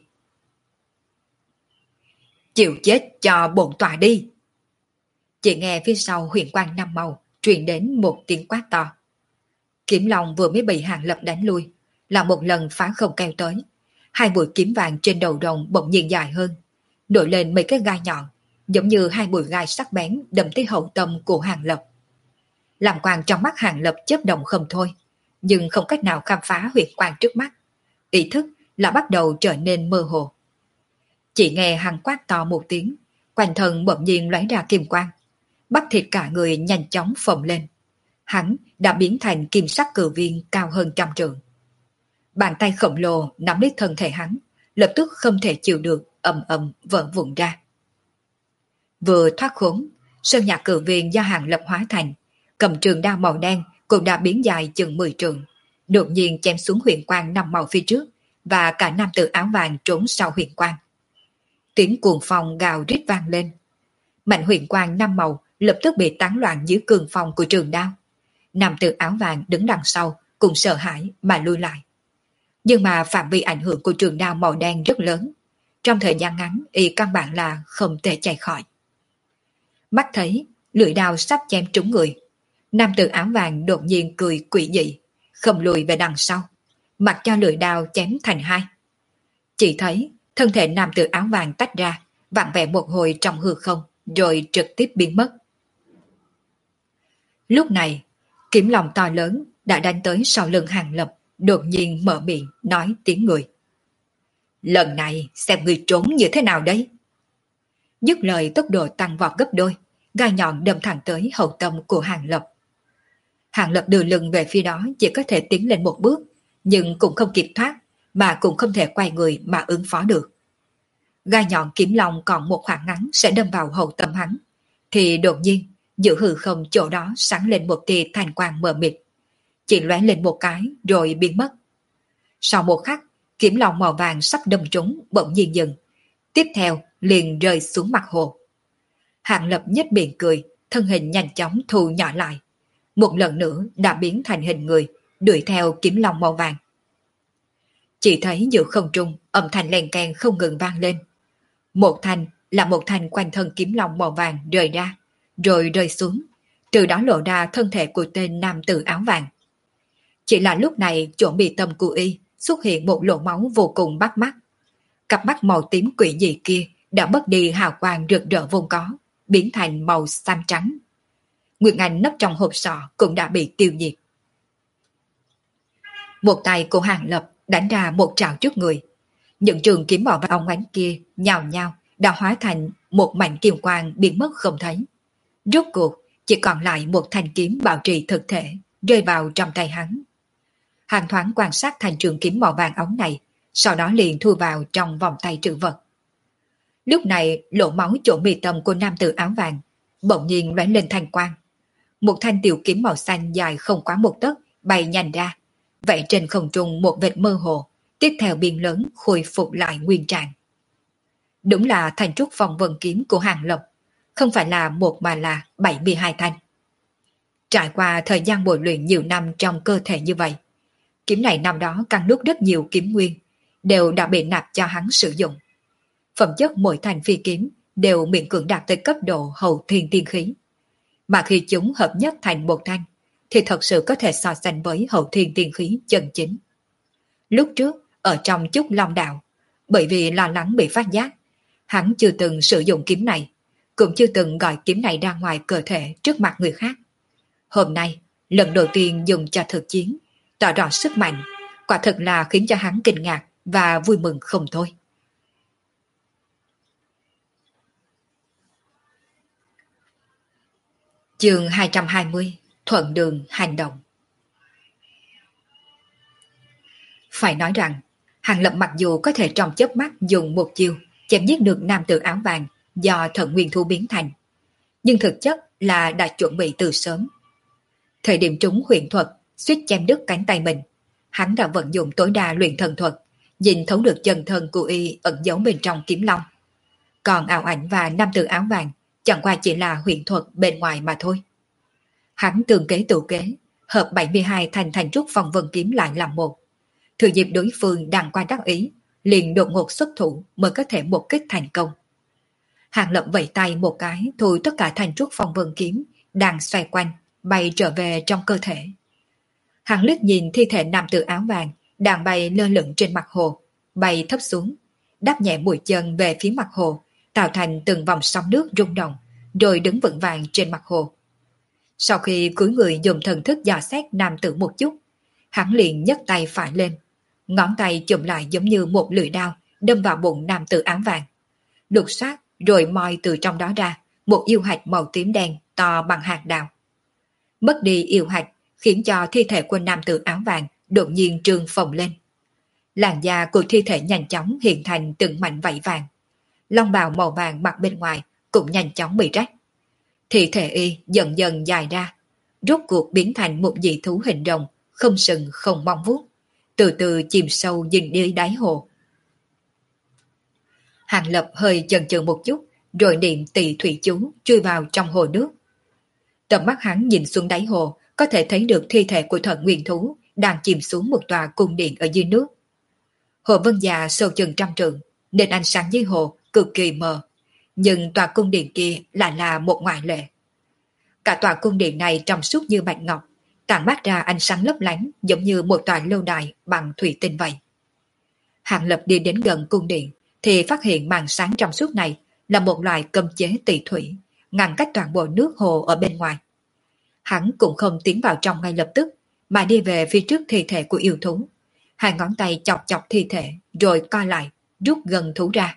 Chịu chết cho bổn tọa đi! Chỉ nghe phía sau huyền quang năm màu truyền đến một tiếng quát to. Kiếm long vừa mới bị Hàng Lập đánh lui, là một lần phá không keo tới. Hai mũi kiếm vàng trên đầu rồng bỗng nhiên dài hơn, nổi lên mấy cái gai nhọn, giống như hai mũi gai sắc bén đâm tới hậu tâm của Hàng Lập. Làm quang trong mắt Hàng Lập chớp động không thôi, nhưng không cách nào khám phá huyền quang trước mắt. Ý thức là bắt đầu trở nên mơ hồ. Chỉ nghe hắn quát to một tiếng, quanh thân bỗng nhiên lóe ra kim quang, bắp thịt cả người nhanh chóng phồng lên. Hắn đã biến thành kim sắc cự viên cao hơn trăm trượng. Bàn tay khổng lồ nắm lấy thân thể hắn, lập tức không thể chịu được, ầm ầm vỡ vụn ra. Vừa thoát khốn, sơn nhạc cự viên do Hàng Lập hóa thành, cầm trường đao màu đen cũng đã biến dài chừng 10 trượng, đột nhiên chém xuống huyền quang năm màu phía trước, và cả nam tử áo vàng trốn sau huyền quang. Tiếng cuồng phong gào rít vang lên. Mạnh huyền quang năm màu lập tức bị tán loạn dưới cường phong của trường đao. Nam tử áo vàng đứng đằng sau cũng sợ hãi mà lui lại. Nhưng mà phạm vi ảnh hưởng của trường đao màu đen rất lớn. Trong thời gian ngắn, y căn bản là không thể chạy khỏi. Mắt thấy lưỡi đao sắp chém trúng người, nam tử áo vàng đột nhiên cười quỷ dị, không lùi về đằng sau, mặc cho lưỡi đao chém thành hai. Chỉ thấy thân thể nam tử áo vàng tách ra, vặn vẹo một hồi trong hư không, rồi trực tiếp biến mất. Lúc này, kiếm lòng to lớn đã đánh tới sau lưng Hàng Lập, đột nhiên mở miệng nói tiếng người. Lần này xem người trốn như thế nào đấy. Dứt lời tốc độ tăng vọt gấp đôi, gai nhọn đâm thẳng tới hậu tâm của Hàng Lập. Hàng Lập đưa lưng về phía đó, chỉ có thể tiến lên một bước, nhưng cũng không kịp thoát, mà cũng không thể quay người mà ứng phó được. Gai nhọn kiếm long còn một khoảng ngắn sẽ đâm vào hậu tâm hắn, thì đột nhiên giữa hư không chỗ đó sáng lên một tia thành quang mờ mịt, chỉ lóe lên một cái rồi biến mất. Sau một khắc, kiếm long màu vàng sắp đâm trúng bỗng nhiên dừng, tiếp theo liền rơi xuống mặt hồ. Hàng Lập nhếch miệng cười, thân hình nhanh chóng thu nhỏ lại. Một lần nữa đã biến thành hình người, đuổi theo kiếm long màu vàng. Chỉ thấy giữa không trung, âm thanh len keng không ngừng vang lên. Một thanh là một thanh quanh thân kiếm long màu vàng rời ra, rồi rơi xuống, từ đó lộ ra thân thể của tên nam tử áo vàng. Chỉ là lúc này chỗ bị tâm của y xuất hiện một lỗ máu vô cùng bắt mắt. Cặp mắt màu tím quỷ dị kia đã mất đi hào quang rực rỡ vốn có, biến thành màu xám trắng. Nguyệt Anh nấp trong hộp sọ cũng đã bị tiêu diệt. Một tay của Hàng Lập đánh ra một trảo trước người. Những trường kiếm màu vàng ánh kia nhào nhào đã hóa thành một mảnh kim quang biến mất không thấy. Rốt cuộc chỉ còn lại một thanh kiếm bảo trì thực thể rơi vào trong tay hắn. Hàng thoáng quan sát thanh trường kiếm màu vàng ống này, sau đó liền thu vào trong vòng tay trữ vật. Lúc này lỗ máu chỗ mi tâm của nam tử áo vàng bỗng nhiên lóe lên thanh quang. Một thanh tiểu kiếm màu xanh dài không quá một tấc bay nhanh ra, vậy trên không trung một vệt mơ hồ, tiếp theo biên lớn khôi phục lại nguyên trạng. Đúng là thanh trúc phong vân kiếm của Hàng Lập, không phải là một mà là 72 thanh. Trải qua thời gian bồi luyện nhiều năm trong cơ thể như vậy, kiếm này năm đó cắn nuốt rất nhiều kiếm nguyên, đều đã bị nạp cho hắn sử dụng. Phẩm chất mỗi thanh phi kiếm đều miễn cưỡng đạt tới cấp độ hậu thiên tiên khí. Mà khi chúng hợp nhất thành một thanh, thì thật sự có thể so sánh với hậu thiên tiên khí chân chính. Lúc trước, ở trong Chúc Long Đạo, bởi vì lo lắng bị phát giác, hắn chưa từng sử dụng kiếm này, cũng chưa từng gọi kiếm này ra ngoài cơ thể trước mặt người khác. Hôm nay, lần đầu tiên dùng cho thực chiến, tỏ rõ sức mạnh, quả thực là khiến cho hắn kinh ngạc và vui mừng không thôi. Chương 220, thuận đường hành động. Phải nói rằng, Hàng Lập mặc dù có thể trong chớp mắt dùng một chiêu chém giết được nam tử áo vàng do thần nguyên thú biến thành, nhưng thực chất là đã chuẩn bị từ sớm. Thời điểm trúng huyền thuật, suýt chém đứt cánh tay mình, hắn đã vận dụng tối đa luyện thần thuật, nhìn thấu được chân thân của y ẩn giấu bên trong kiếm long. Còn ảo ảnh và nam tử áo vàng chẳng qua chỉ là huyền thuật bên ngoài mà thôi. Hắn tường kế tự kế, hợp 72 thành trúc phong vân kiếm lại làm một. Thừa dịp đối phương đang qua đắc ý, liền đột ngột xuất thủ mới có thể một kích thành công. Hàng Lập vẫy tay một cái thôi tất cả thành trúc phong vân kiếm đang xoay quanh, bay trở về trong cơ thể. Hắn liếc nhìn thi thể nam tử áo vàng đang bay lơ lửng trên mặt hồ, bay thấp xuống, đáp nhẹ mũi chân về phía mặt hồ, tạo thành từng vòng sóng nước rung động, rồi đứng vững vàng trên mặt hồ. Sau khi cúi người dùng thần thức dò xét nam tử một chút, hắn liền nhấc tay phải lên, ngón tay chụm lại giống như một lưỡi đao đâm vào bụng nam tử áo vàng. Lục soát rồi moi từ trong đó ra một yêu hạch màu tím đen to bằng hạt đào. Mất đi yêu hạch khiến cho thi thể của nam tử áo vàng đột nhiên trương phồng lên. Làn da của thi thể nhanh chóng hiện thành từng mảnh vảy vàng. Long bào màu vàng mặc bên ngoài cũng nhanh chóng bị rách. Thi thể y dần dần dài ra, rốt cuộc biến thành một dị thú hình rồng, không sừng không mong vuốt, từ từ chìm sâu dừng đi đáy hồ. Hàng Lập hơi chần chừ một chút, rồi niệm tỳ thủy chú chui vào trong hồ nước. Tầm mắt hắn nhìn xuống đáy hồ, có thể thấy được thi thể của thần nguyên thú đang chìm xuống một tòa cung điện ở dưới nước. Hồ Vân Già sâu chừng 100 trượng, nên ánh sáng dưới hồ cực kỳ mờ, nhưng tòa cung điện kia lại là một ngoại lệ. Cả tòa cung điện này trong suốt như bạch ngọc, tản mát ra ánh sáng lấp lánh giống như một tòa lâu đài bằng thủy tinh vậy. Hàng Lập đi đến gần cung điện thì phát hiện màn sáng trong suốt này là một loại cấm chế tỳ thủy, ngăn cách toàn bộ nước hồ ở bên ngoài. Hắn cũng không tiến vào trong ngay lập tức, mà đi về phía trước thi thể của yêu thú. Hai ngón tay chọc chọc thi thể, rồi co lại, rút gần thú ra.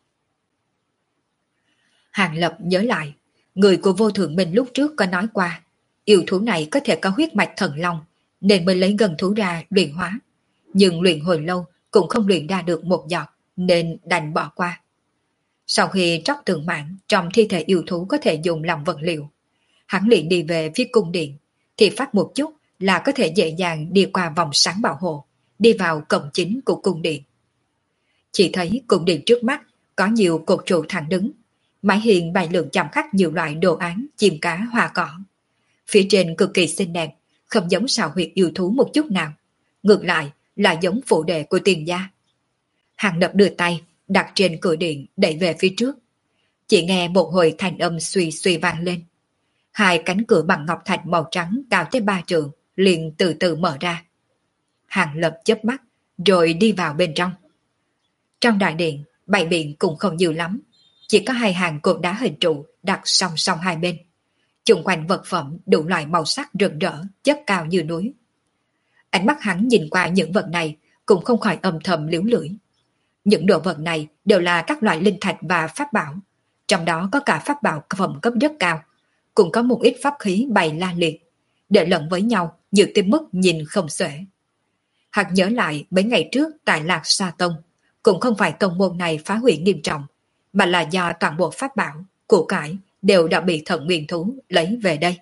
Hàng Lập nhớ lại, người của Vô Thượng Minh lúc trước có nói qua, yêu thú này có thể có huyết mạch thần long, nên mới lấy gần thú ra luyện hóa. Nhưng luyện hồi lâu cũng không luyện ra được một giọt, nên đành bỏ qua. Sau khi tróc tượng mãn trong thi thể yêu thú có thể dùng làm vật liệu, hắn liền đi về phía cung điện, thì phát một chút là có thể dễ dàng đi qua vòng sáng bảo hộ, đi vào cổng chính của cung điện. Chỉ thấy cung điện trước mắt có nhiều cột trụ thẳng đứng, mái hiên bày lượng chạm khắc nhiều loại đồ án chim cá hoa cỏ. Phía trên cực kỳ xinh đẹp, không giống sao huyệt yêu thú một chút nào. Ngược lại là giống phụ đệ của Tiền gia. Hàng Lập đưa tay đặt trên cửa điện đẩy về phía trước. Chỉ nghe một hồi thanh âm suy suy vang lên. Hai cánh cửa bằng ngọc thạch màu trắng cao tới 3 trượng liền từ từ mở ra. Hàng Lập chớp mắt rồi đi vào bên trong. Trong đại điện, bày biện cũng không nhiều lắm, chỉ có 2 hàng cột đá hình trụ đặt song song hai bên. Chung quanh vật phẩm đủ loại màu sắc rực rỡ, chất cao như núi. Ánh mắt hắn nhìn qua những vật này cũng không khỏi âm thầm liếu lưỡi. Những đồ vật này đều là các loại linh thạch và pháp bảo, trong đó có cả pháp bảo phẩm cấp rất cao, cũng có một ít pháp khí bày la liệt, để lẫn với nhau như tới mức nhìn không xuể. Hắn nhớ lại mấy ngày trước tại Lạc Sa Tông, cũng không phải tông môn này phá hủy nghiêm trọng, mà là do toàn bộ pháp bảo, của cải đều đã bị Thần Nguyên thú lấy về đây.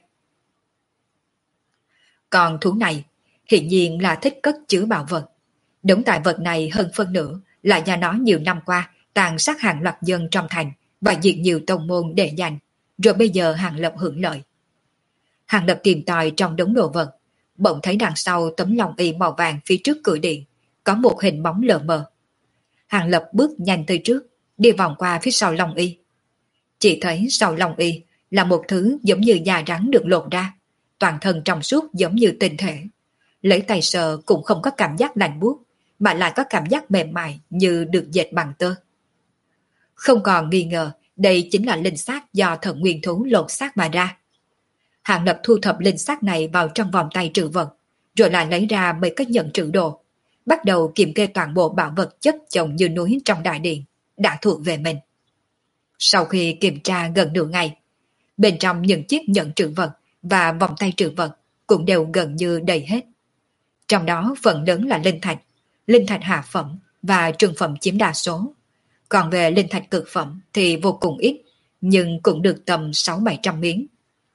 Còn thú này, hiển nhiên là thích cất chứa bảo vật. Đống tài vật này hơn phân nửa là do nó nhiều năm qua tàn sát hàng loạt dân trong thành và diệt nhiều tông môn để dành, rồi bây giờ Hàng Lập hưởng lợi. Hàng Lập tìm tòi trong đống đồ vật, bỗng thấy đằng sau tấm lông y màu vàng phía trước cửa điện có một hình bóng lờ mờ. Hàng Lập bước nhanh tới trước, đi vòng qua phía sau lông y. Chỉ thấy sau lông y là một thứ giống như da rắn được lột ra, toàn thân trong suốt giống như tinh thể. Lấy tay sờ cũng không có cảm giác lạnh buốt, mà lại có cảm giác mềm mại như được dệt bằng tơ. Không còn nghi ngờ, đây chính là linh xác do Thần Nguyên thú lột xác mà ra. Hàng Lập thu thập linh xác này vào trong vòng tay trữ vật, rồi lại lấy ra mấy cái nhận trữ đồ, bắt đầu kiểm kê toàn bộ bảo vật chất chồng như núi trong đại điện, đã thuộc về mình. Sau khi kiểm tra gần nửa ngày, bên trong những chiếc nhận trữ vật và vòng tay trữ vật cũng đều gần như đầy hết. Trong đó phần lớn là linh thạch hạ phẩm và trung phẩm chiếm đa số. Còn về linh thạch cực phẩm thì vô cùng ít, nhưng cũng được tầm 600-700 miếng.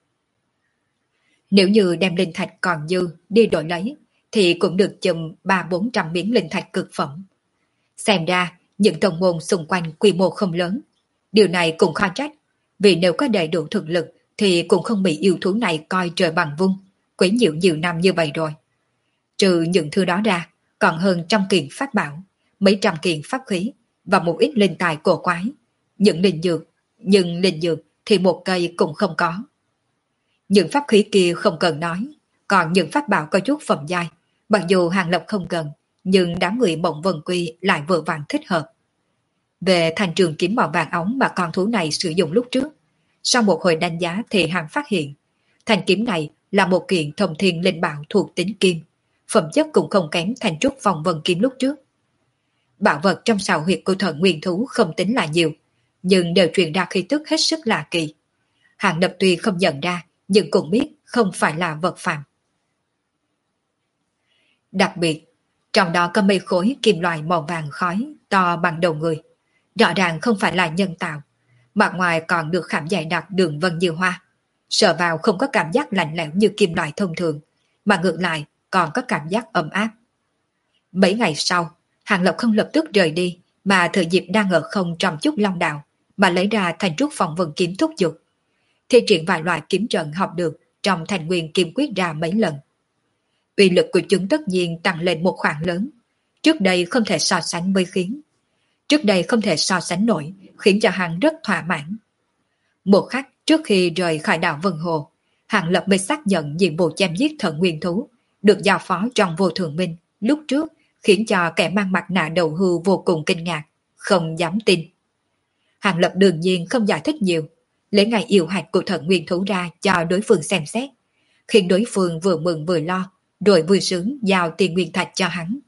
Nếu như đem linh thạch còn dư đi đổi lấy, thì cũng được chùm 300-400 miếng linh thạch cực phẩm. Xem ra, những tông môn xung quanh quy mô không lớn. Điều này cũng khó trách, vì nếu có đầy đủ thực lực thì cũng không bị yêu thú này coi trời bằng vung, quấy nhiễu nhiều năm như vậy rồi. Trừ những thứ đó ra, còn hơn 100 kiện pháp bảo, mấy trăm kiện pháp khí và một ít linh tài cổ quái. Nhưng linh dược thì một cây cũng không có. Những pháp khí kia không cần nói, còn những pháp bảo có chút phẩm giai, mặc dù Hàng Lập không cần, nhưng đám người Mộng Vân Quy lại vừa vặn thích hợp. Về thanh trường kiếm màu vàng óng mà con thú này sử dụng lúc trước, sau một hồi đánh giá thì hắn phát hiện, thanh kiếm này là một kiện thông thiên linh bảo thuộc tính kim, phẩm chất cũng không kém thành trúc phong vân kiếm lúc trước. Bảo vật trong sào huyệt của Thần Nguyên thú không tính là nhiều, nhưng đều truyền ra khí tức hết sức lạ kỳ. Hàng Lập tuy không nhận ra, nhưng cũng biết không phải là vật phàm. Đặc biệt, trong đó có mấy khối kim loại màu vàng khói to bằng đầu người, rõ ràng không phải là nhân tạo, mặt ngoài còn được khảm dày đặc đường vân như hoa, sờ vào không có cảm giác lạnh lẽo như kim loại thông thường, mà ngược lại còn có cảm giác ấm áp. Mấy ngày sau, Hàng Lập không lập tức rời đi, mà thừa dịp đang ở không trong chút long đạo, mà lấy ra thành trúc phong vân kiếm thúc giục, thi triển vài loại kiếm trận học được trong thành nguyên kim quyết ra mấy lần. Uy lực của chúng tất nhiên tăng lên một khoảng lớn, trước đây không thể so sánh nổi, khiến cho hắn rất thỏa mãn. Một khắc trước khi rời khỏi đảo Vân Hồ, Hàng Lập mới xác nhận nhiệm vụ chém giết Thần Nguyên thú được giao phó trong Vô Thường Minh lúc trước, khiến cho kẻ mang mặt nạ đầu hưu vô cùng kinh ngạc, không dám tin. Hàng Lập đương nhiên không giải thích nhiều, lấy ngày yêu hạch của Thần Nguyên thú ra cho đối phương xem xét, khiến đối phương vừa mừng vừa lo, rồi vui sướng giao tiền nguyên thạch cho hắn.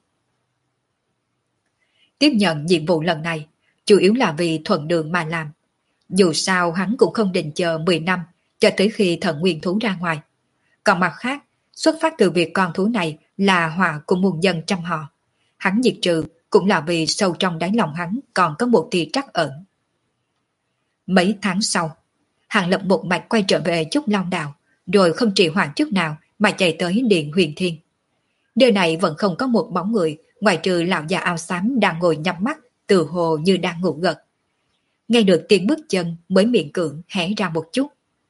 Tiếp nhận nhiệm vụ lần này, chủ yếu là vì thuận đường mà làm. Dù sao hắn cũng không định chờ 10 năm cho tới khi Thần Nguyên thú ra ngoài. Còn mặt khác, xuất phát từ việc con thú này là họa của muôn dân trăm họ, hắn diệt trừ cũng là vì sâu trong đáy lòng hắn còn có một tia trắc ẩn. Mấy tháng sau, Hàng Lập một mạch quay trở về Trúc Long Đạo, rồi không trì hoãn chút nào mà chạy tới Điện Huyền Thiên. Nơi này vẫn không có một bóng người, ngoại trừ lão già áo xám đang ngồi nhắm mắt, từ hồ như đang ngủ gật. nghe được tiếng bước chân mới miễn cưỡng hé ra một chút.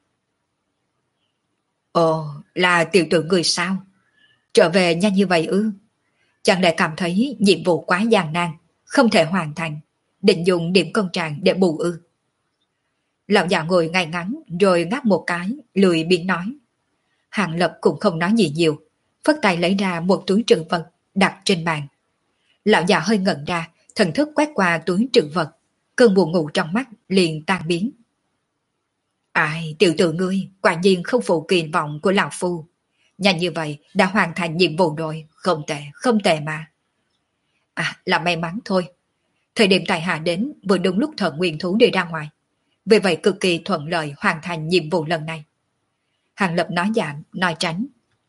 Ồ, là tiểu tử người sao? Trở về nhanh như vậy ư? Chẳng lẽ cảm thấy nhiệm vụ quá gian nan, không thể hoàn thành, định dùng điểm công trạng để bù ư? Lão già ngồi ngay ngắn rồi ngáp một cái, lười biếng nói. Hàng Lập cũng không nói gì nhiều, phất tay lấy ra một túi trữ vật đặt trên bàn. Lão già hơi ngẩn ra, thần thức quét qua túi trữ vật, cơn buồn ngủ trong mắt liền tan biến. Ai, tiểu tử ngươi, quả nhiên không phụ kỳ vọng của lão phu. Nhanh như vậy đã hoàn thành nhiệm vụ rồi, không tệ mà. À, là may mắn thôi. Thời điểm tại hạ đến vừa đúng lúc Thần Nguyên Thú đi ra ngoài. Vì vậy cực kỳ thuận lợi hoàn thành nhiệm vụ lần này. Hàng Lập nói giảm, nói tránh.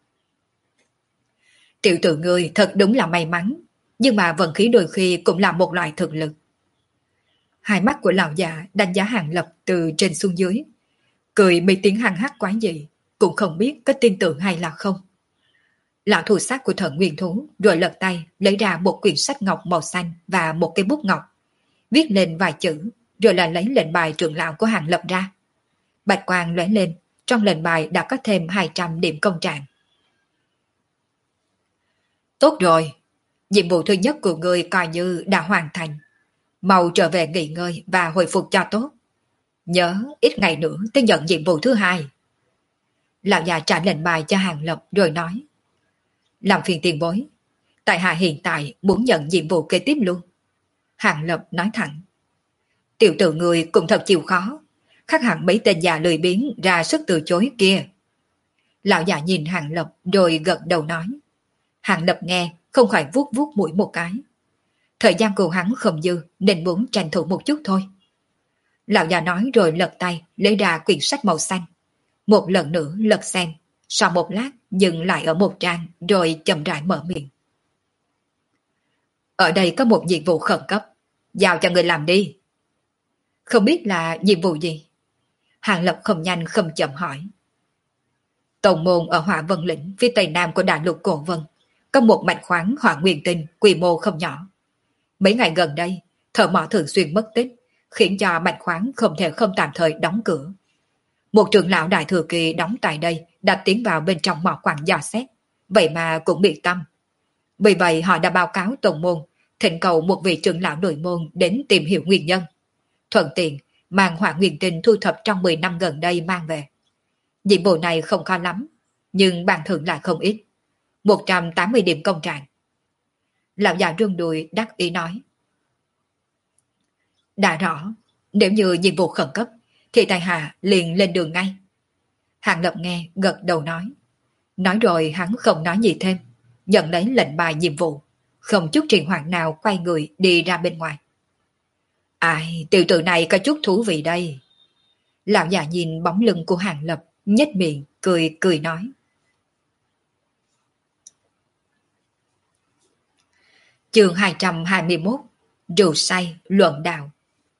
Tiểu tử ngươi thật đúng là may mắn, nhưng mà vận khí đôi khi cũng là một loại thực lực. Hai mắt của lão già đánh giá Hàng Lập từ trên xuống dưới, cười mấy tiếng hăng hắc quái dị, cũng không biết có tin tưởng hay là không. Lão thủ sát của Thần Nguyên Thú rồi lật tay lấy ra một quyển sách ngọc màu xanh và một cái bút ngọc, viết lên vài chữ, rồi là lấy lệnh bài trưởng lão của Hàng Lập ra. Bạch quang lóe lên, trong lệnh bài đã có thêm 200 điểm công trạng. Tốt rồi, nhiệm vụ thứ nhất của ngươi coi như đã hoàn thành. Mau trở về nghỉ ngơi và hồi phục cho tốt. Nhớ ít ngày nữa tới nhận nhiệm vụ thứ hai. Lão già trả lệnh bài cho Hàng Lập rồi nói. Làm phiền tiền bối, tại hạ hiện tại muốn nhận nhiệm vụ kế tiếp luôn. Hàng Lập nói thẳng. Tiểu tử người cũng thật chịu khó, khác hẳn mấy tên già lười biếng ra sức từ chối kia. Lão già nhìn Hàng Lập rồi gật đầu nói. Hàng Lập nghe không khỏi vuốt vuốt mũi một cái. Thời gian của hắn không dư nên muốn tranh thủ một chút thôi. Lão già nói rồi lật tay lấy ra quyển sách màu xanh. Một lần nữa lật xem, sau một lát dừng lại ở một trang rồi chậm rãi mở miệng. Ở đây có một nhiệm vụ khẩn cấp, giao cho người làm đi. Không biết là nhiệm vụ gì? Hàng Lập không nhanh không chậm hỏi. Tổng môn ở Hỏa Vân Lĩnh phía tây nam của đại lục Cổ Vân có một mạch khoáng hỏa nguyên tinh quy mô không nhỏ. Mấy ngày gần đây, thợ mỏ thường xuyên mất tích, khiến cho mạch khoáng không thể không tạm thời đóng cửa. Một trưởng lão đại thừa kỳ đóng tại đây đã tiến vào bên trong mỏ quặng dò xét, vậy mà cũng bị tâm. Vì vậy họ đã báo cáo tổng môn, thỉnh cầu một vị trưởng lão nội môn đến tìm hiểu nguyên nhân. Thuận tiện, mang hỏa nguyên tinh thu thập trong 10 năm gần đây mang về. Nhiệm vụ này không khó lắm, nhưng bàn thưởng lại không ít. 180 điểm công trạng. Lão già rung đùi đắc ý nói. Đã rõ, nếu như nhiệm vụ khẩn cấp, thì tài hạ liền lên đường ngay. Hàng Lập nghe gật đầu nói. Nói rồi hắn không nói gì thêm, nhận lấy lệnh bài nhiệm vụ, không chút trì hoãn nào quay người đi ra bên ngoài. Ai, tiểu tử này có chút thú vị đây. Lão già nhìn bóng lưng của Hàng Lập, nhếch miệng, cười cười nói. Chương 221, rượu say luận đạo.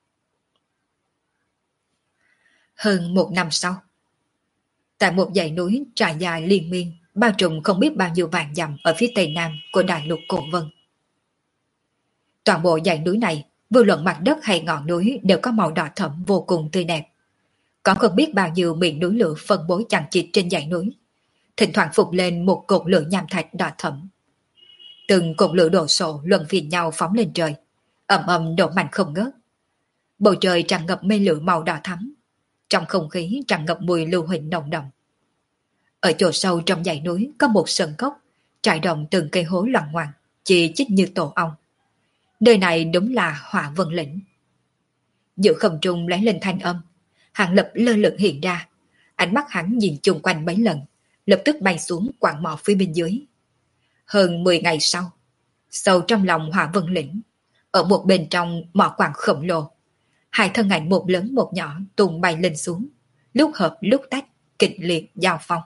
Hơn một năm sau, tại một dãy núi trải dài liên miên, bao trùm không biết bao nhiêu vạn dặm ở phía tây nam của đại lục Cổ Vân. Toàn bộ dãy núi này, vô luận mặt đất hay ngọn núi đều có màu đỏ thẫm vô cùng tươi đẹp. Có không biết bao nhiêu miệng núi lửa phân bố chằng chịt trên dãy núi, thỉnh thoảng phục lên một cột lửa nham thạch đỏ thẫm. Từng cột lửa đổ sộ luân phiên nhau phóng lên trời, ầm ầm nổ mạnh không ngớt. Bầu trời tràn ngập mây lửa màu đỏ thắm, trong không khí tràn ngập mùi lưu huỳnh nồng đậm. Ở chỗ sâu trong dãy núi có một sân cốc, trải rộng từng cây hố loằng ngoằng, chỉ chít như tổ ong. Nơi này đúng là Hỏa Vân Lĩnh. Giữa không trung lóe lên thanh âm, Hàng Lập lơ lửng hiện ra, ánh mắt hắn nhìn chung quanh mấy lần, lập tức bay xuống quặng mỏ phía bên dưới. Hơn 10 ngày sau, sâu trong lòng Hỏa Vân Lĩnh, ở một bên trong mỏ quặng khổng lồ, hai thân ảnh một lớn một nhỏ tung bay lên xuống, lúc hợp lúc tách, kịch liệt giao phong.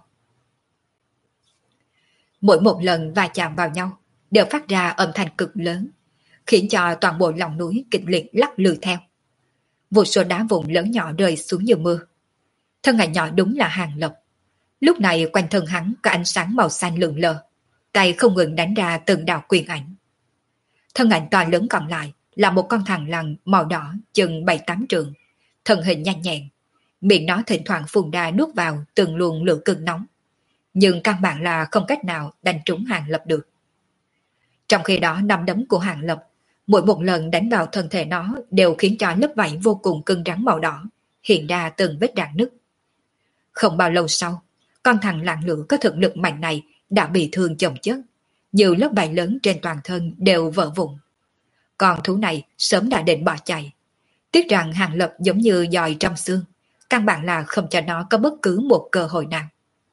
Mỗi một lần va chạm vào nhau đều phát ra âm thanh cực lớn, khiến cho toàn bộ lòng núi kịch liệt lắc lư theo. Vô số đá vụn lớn nhỏ rơi xuống như mưa. Thân ảnh nhỏ đúng là Hàng Lập. Lúc này quanh thân hắn có ánh sáng màu xanh lượn lờ, tay không ngừng đánh ra từng đạo quyền ảnh. Thân ảnh to lớn còn lại là một con thằn lằn màu đỏ chừng 7-8 trượng, thân hình nhanh nhẹn, miệng nó thỉnh thoảng phun ra nuốt vào từng luồng lửa cực nóng, nhưng căn bản là không cách nào đánh trúng Hàng Lập được. Trong khi đó nắm đấm của Hàng Lập, mỗi một lần đánh vào thân thể nó đều khiến cho lớp vảy vô cùng cứng rắn màu đỏ hiện ra từng vết rạn nứt. Không bao lâu sau, con thằn lằn lửa có thực lực mạnh này đã bị thương chồng chất, nhiều lớp vảy lớn trên toàn thân đều vỡ vụn. Con thú này sớm đã định bỏ chạy. Tiếc rằng Hàng Lập giống như giòi trong xương, căn bản là không cho nó có bất cứ một cơ hội nào.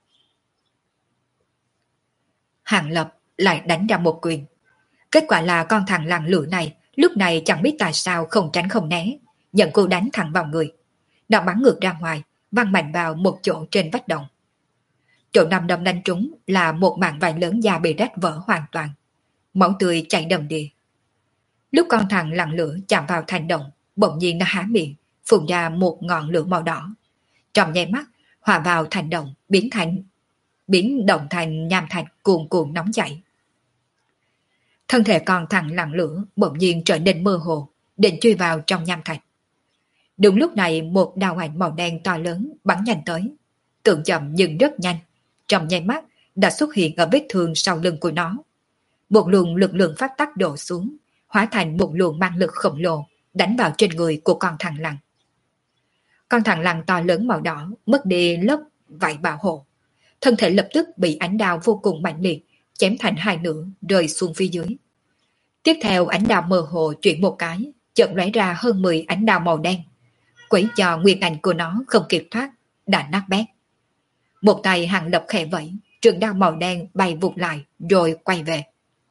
Hàng Lập lại đánh ra một quyền. Kết quả là con thằn lằn lửa này lúc này chẳng biết tại sao không tránh không né, nhận cú đánh thẳng vào người. Nó bắn ngược ra ngoài, văng mạnh vào một chỗ trên vách động. Chỗ nằm đâm đánh trúng là một mảng vải lớn da bị rách vỡ hoàn toàn. Máu tươi chảy đầm đìa. Lúc con thằn lằn lửa chạm vào thành động, bỗng nhiên nó há miệng, phun ra một ngọn lửa màu đỏ. Trong nháy mắt, hòa vào thành động, biến động thành nham thạch cuồn cuộn nóng chảy. Thân thể con thằn lằn lửa bỗng nhiên trở nên mơ hồ, định chui vào trong nham thạch. Đúng lúc này một đao ảnh màu đen to lớn bắn nhanh tới, tưởng chậm nhưng rất nhanh, trong nháy mắt đã xuất hiện ở vết thương sau lưng của nó. Một luồng lực lượng phát tắc đổ xuống, hóa thành một luồng mang lực khổng lồ đánh vào trên người của con thằn lằn. Con thằn lằn to lớn màu đỏ mất đi lớp vảy bảo hộ, thân thể lập tức bị ánh đao vô cùng mạnh liệt chém thành hai nửa rơi xuống phía dưới. Tiếp theo ánh đao mơ hồ chuyển một cái, chợt lóe ra hơn 10 ánh đao màu đen, quấy cho nguyên ảnh của nó không kịp thoát, đã nát bét. Một tay Hàng Lập khẽ vẫy, trường đao màu đen bay vụt lại rồi quay về.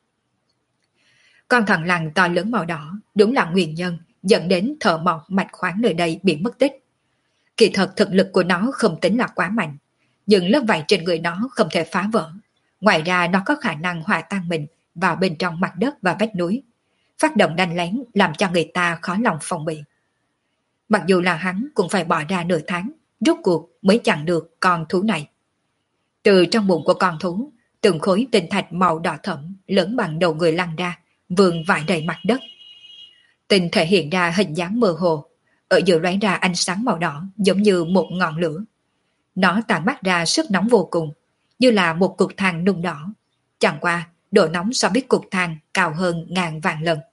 Con thằn lằn to lớn màu đỏ đúng là nguyên nhân dẫn đến thợ mộc mạch khoáng nơi đây bị mất tích. Kỳ thật thực lực của nó không tính là quá mạnh, nhưng lớp vảy trên người nó không thể phá vỡ. Ngoài ra nó có khả năng hòa tan mình vào bên trong mặt đất và vách núi, phát động đánh lén làm cho người ta khó lòng phòng bị. Mặc dù là hắn cũng phải bỏ ra nửa tháng, rốt cuộc mới chặn được con thú này. Từ trong bụng của con thú, từng khối tinh thạch màu đỏ thẫm lớn bằng đầu người lăn ra, vương vãi đầy mặt đất. Tinh thể hiện ra hình dáng mơ hồ, ở giữa lóe ra ánh sáng màu đỏ giống như một ngọn lửa. Nó tản mát ra sức nóng vô cùng, như là một cục than nung đỏ. Chẳng qua, độ nóng so với cục than cao hơn ngàn vạn lần.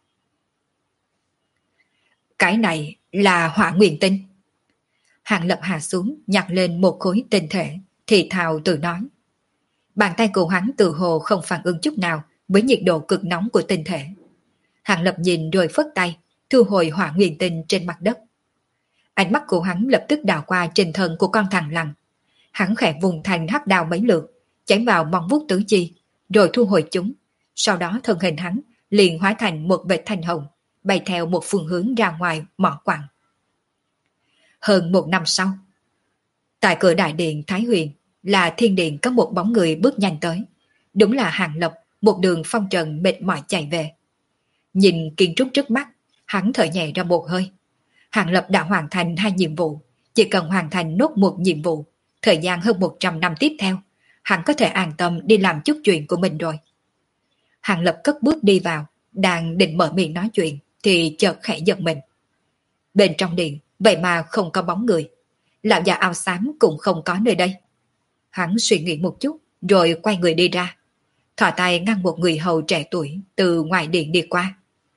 Cái này là hỏa nguyên tinh. Hàng Lập hạ xuống nhặt lên một khối tinh thể, thì thào tự nói. Bàn tay của hắn từ hồ không phản ứng chút nào với nhiệt độ cực nóng của tinh thể. Hàng Lập nhìn rồi phất tay, thu hồi hỏa nguyên tinh trên mặt đất. Ánh mắt của hắn lập tức đảo qua trên thân của con thằn lằn. Hắn khẽ vùng thành hắc đao mấy lượt, chém vào móng vuốt tứ chi, rồi thu hồi chúng. Sau đó thân hình hắn liền hóa thành một vệt thanh hồng, bay theo một phương hướng ra ngoài mỏ quặng. Hơn một năm sau, tại cửa đại điện Thái Huyền là thiên điện có một bóng người bước nhanh tới. Đúng là Hàng Lập, một đường phong trần mệt mỏi chạy về. Nhìn kiến trúc trước mắt, hắn thở nhẹ ra một hơi. Hàng Lập đã hoàn thành 2 nhiệm vụ, chỉ cần hoàn thành nốt một nhiệm vụ, thời gian hơn 100 năm tiếp theo, hắn có thể an tâm đi làm chút chuyện của mình rồi. Hàng Lập cất bước đi vào, đang định mở miệng nói chuyện, thì chợt khẽ giật mình. Bên trong điện, vậy mà không có bóng người. Lão già áo xám cũng không có nơi đây. Hắn suy nghĩ một chút, rồi quay người đi ra. Thỏ tay ngăn một người hầu trẻ tuổi từ ngoài điện đi qua.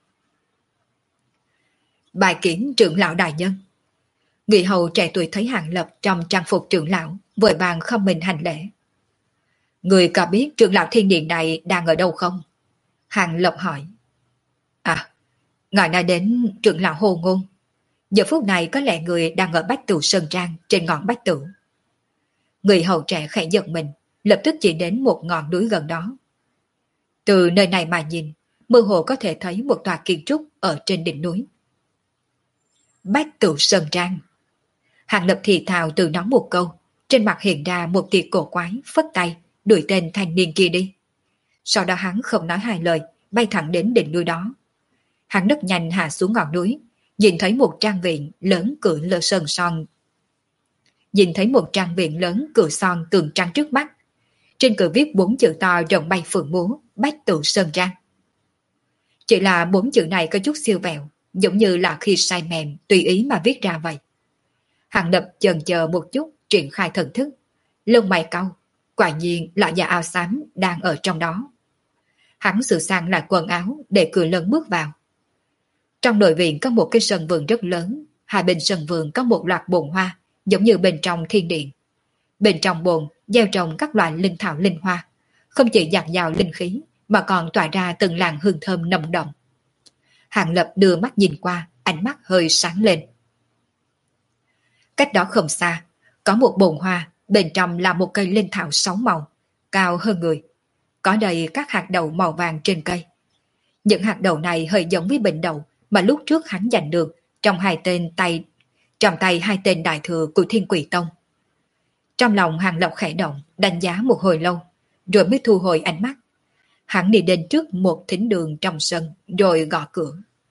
Bài kiến trưởng lão đại nhân. Người hầu trẻ tuổi thấy Hàng Lập trong trang phục trưởng lão, vội vàng không mình hành lễ. Người có biết trưởng lão thiên điện này đang ở đâu không? Hàng Lập hỏi. À, ngài nói đến trưởng lão Hồ Ngôn. Giờ phút này có lẽ người đang ở Bách Tửu Sơn Trang trên ngọn Bách Tửu. Người hầu trẻ khẽ giật mình, lập tức chỉ đến một ngọn núi gần đó. Từ nơi này mà nhìn, mơ hồ có thể thấy một tòa kiến trúc ở trên đỉnh núi. Bách Tửu Sơn Trang. Hàng Lập thì thào từ nói một câu, trên mặt hiện ra một tia cổ quái, phất tay, đuổi tên thanh niên kia đi. Sau đó hắn không nói hai lời, bay thẳng đến đỉnh núi đó. Hắn rất nhanh hạ xuống ngọn núi, nhìn thấy một trang viện lớn cửa lơ sơn son. Nhìn thấy một trang viện lớn cửa son tường trắng trước mắt. Trên cửa viết 4 chữ to rộng bay phượng múa, Bách Tửu Sơn Trang. Chỉ là 4 chữ này có chút siêu vẹo, giống như là khi say mềm tùy ý mà viết ra vậy. Hàng Lập chần chờ một chút triển khai thần thức, lông mày cau, quả nhiên là già áo xám đang ở trong đó. Hắn sửa sang lại quần áo để cửa lớn bước vào. Trong nội viện có một cái sân vườn rất lớn, hai bên sân vườn có một loạt bồn hoa, giống như bên trong thiên điện. Bên trong bồn gieo trồng các loại linh thảo linh hoa, không chỉ dạt dào linh khí mà còn tỏa ra từng làn hương thơm nồng đậm. Hàng Lập đưa mắt nhìn qua, ánh mắt hơi sáng lên. Cách đó không xa, có một bồn hoa, bên trong là một cây linh thảo 6 màu, cao hơn người. Có đầy các hạt đậu màu vàng trên cây. Những hạt đậu này hơi giống với bình đậu mà lúc trước hắn giành được trong tay hai tên đại thừa của Thiên Quỷ Tông. Trong lòng Hàng Lập khẽ động, đánh giá một hồi lâu, rồi mới thu hồi ánh mắt. Hắn đi đến trước một thính đường trong sân, rồi gõ cửa.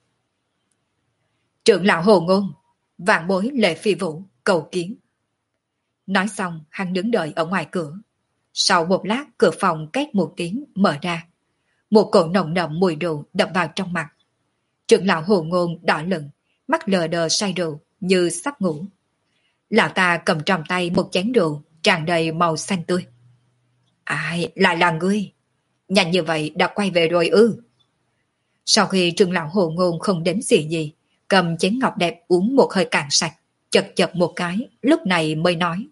Trưởng lão Hồ Ngôn, vạn bối Lệ Phi Vũ, cầu kiến. Nói xong, hắn đứng đợi ở ngoài cửa. Sau một lát, cửa phòng két một tiếng mở ra. Một cỗ nồng đậm mùi rượu đập vào trong mặt. Trưởng lão Hồ Ngôn đỏ lựng, mắt lờ đờ say rượu như sắp ngủ. Lão ta cầm trong tay một chén rượu tràn đầy màu xanh tươi. Ai, lại là ngươi? Nhanh như vậy đã quay về rồi ư? Sau khi trưởng lão Hồ Ngôn không đếm xỉa gì, cầm chén ngọc đẹp uống một hơi cạn sạch, chật chật một cái, lúc này mới nói.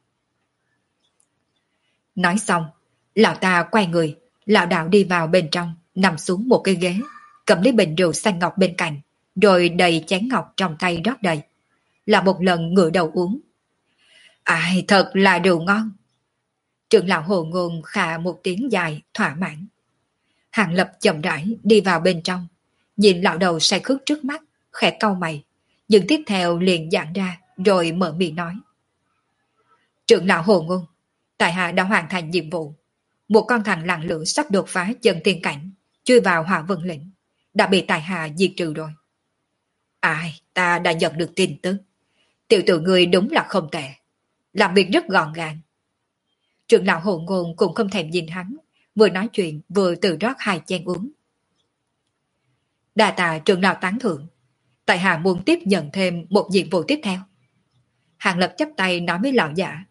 Nói xong, lão ta quay người, lão đạo đi vào bên trong, nằm xuống một cái ghế, cầm lấy bình rượu xanh ngọc bên cạnh, rồi đầy chén ngọc trong tay rót đầy. Là một lần ngửa đầu uống. Ai, thật là rượu ngon. Trưởng lão Hồ Ngôn khà một tiếng dài, thỏa mãn. Hàng Lập chậm rãi đi vào bên trong, nhìn lão đầu say khướt trước mắt, khẽ cau mày, nhưng tiếp theo liền giãn ra, rồi mở miệng nói. Trưởng lão Hồ Ngôn, tại hạ đã hoàn thành nhiệm vụ. Một con thằng lặng lửa sắp đột phá chân tiên cảnh, chui vào Hỏa Vân lĩnh, đã bị tại hạ diệt trừ rồi. Ai, ta đã nhận được tin tức. Tiểu tử người đúng là không tệ, làm việc rất gọn gàng. Trưởng lão Hồ Ngôn cũng không thèm nhìn hắn, vừa nói chuyện vừa tự rót 2 chén uống. Đa tạ trưởng lão tán thưởng, tại hạ muốn tiếp nhận thêm một nhiệm vụ tiếp theo. Hàng Lập chắp tay nói với lão giả.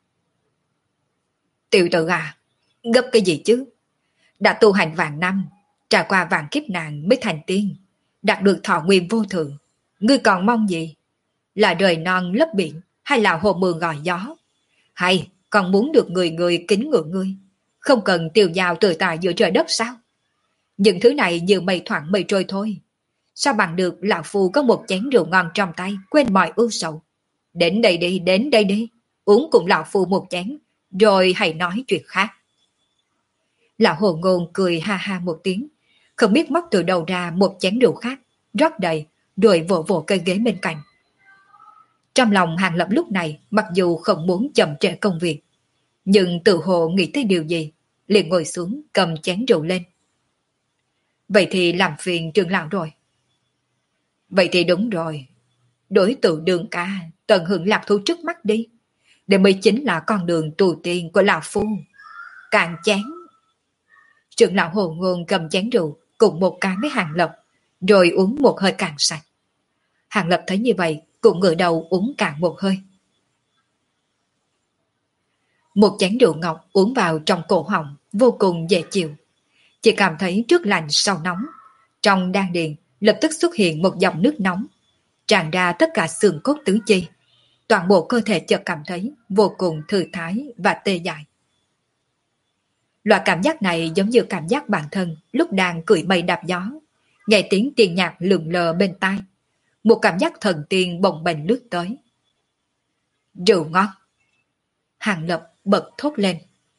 Tiểu tử à, gấp cái gì chứ? Đã tu hành vạn năm, trải qua vạn kiếp nạn mới thành tiên, đạt được thọ nguyên vô thượng. Ngươi còn mong gì? Là trời non lấp biển, hay là hồ mưa gọi gió? Hay còn muốn được người người kính ngưỡng ngươi, không cần tiêu dao tự tại giữa trời đất sao? Những thứ này như mây thoảng mây trôi thôi. Sao bằng được lão phu có một chén rượu ngon trong tay, quên mọi ưu sầu. Đến đây đi, đến đây đi, uống cùng lão phu một chén, rồi hãy nói chuyện khác. Lão Hồ Ngôn cười ha ha một tiếng, không biết móc từ đầu ra một chén rượu khác, rót đầy, rồi vỗ vỗ cây ghế bên cạnh. Trong lòng Hàng Lập lúc này, mặc dù không muốn chậm trễ công việc, nhưng tự hồ nghĩ tới điều gì, liền ngồi xuống cầm chén rượu lên. Vậy thì làm phiền trưởng lão rồi. Vậy thì đúng rồi, đối tượng Đường ca tận hưởng lạc thú trước mắt đi, để mới chính là con đường tu tiên của lão phu. Càng chán. Trưởng lão Hồ Ngôn cầm chén rượu cùng một cái với Hàng Lập, rồi uống một hơi cạn sạch. Hàng Lập thấy như vậy cũng ngửa đầu uống cạn một hơi. Một chén rượu ngọc uống vào trong cổ họng vô cùng dễ chịu, chỉ cảm thấy trước lạnh sau nóng. Trong đan điền lập tức xuất hiện một dòng nước nóng, tràn ra tất cả xương cốt tứ chi. Toàn bộ cơ thể chợt cảm thấy vô cùng thư thái và tê dại. Loại cảm giác này giống như cảm giác bản thân lúc đang cưỡi mây đạp gió, nghe tiếng tiên nhạc lượn lờ bên tai. Một cảm giác thần tiên bồng bềnh lướt tới. Rượu ngon. Hàng Lập bật thốt lên.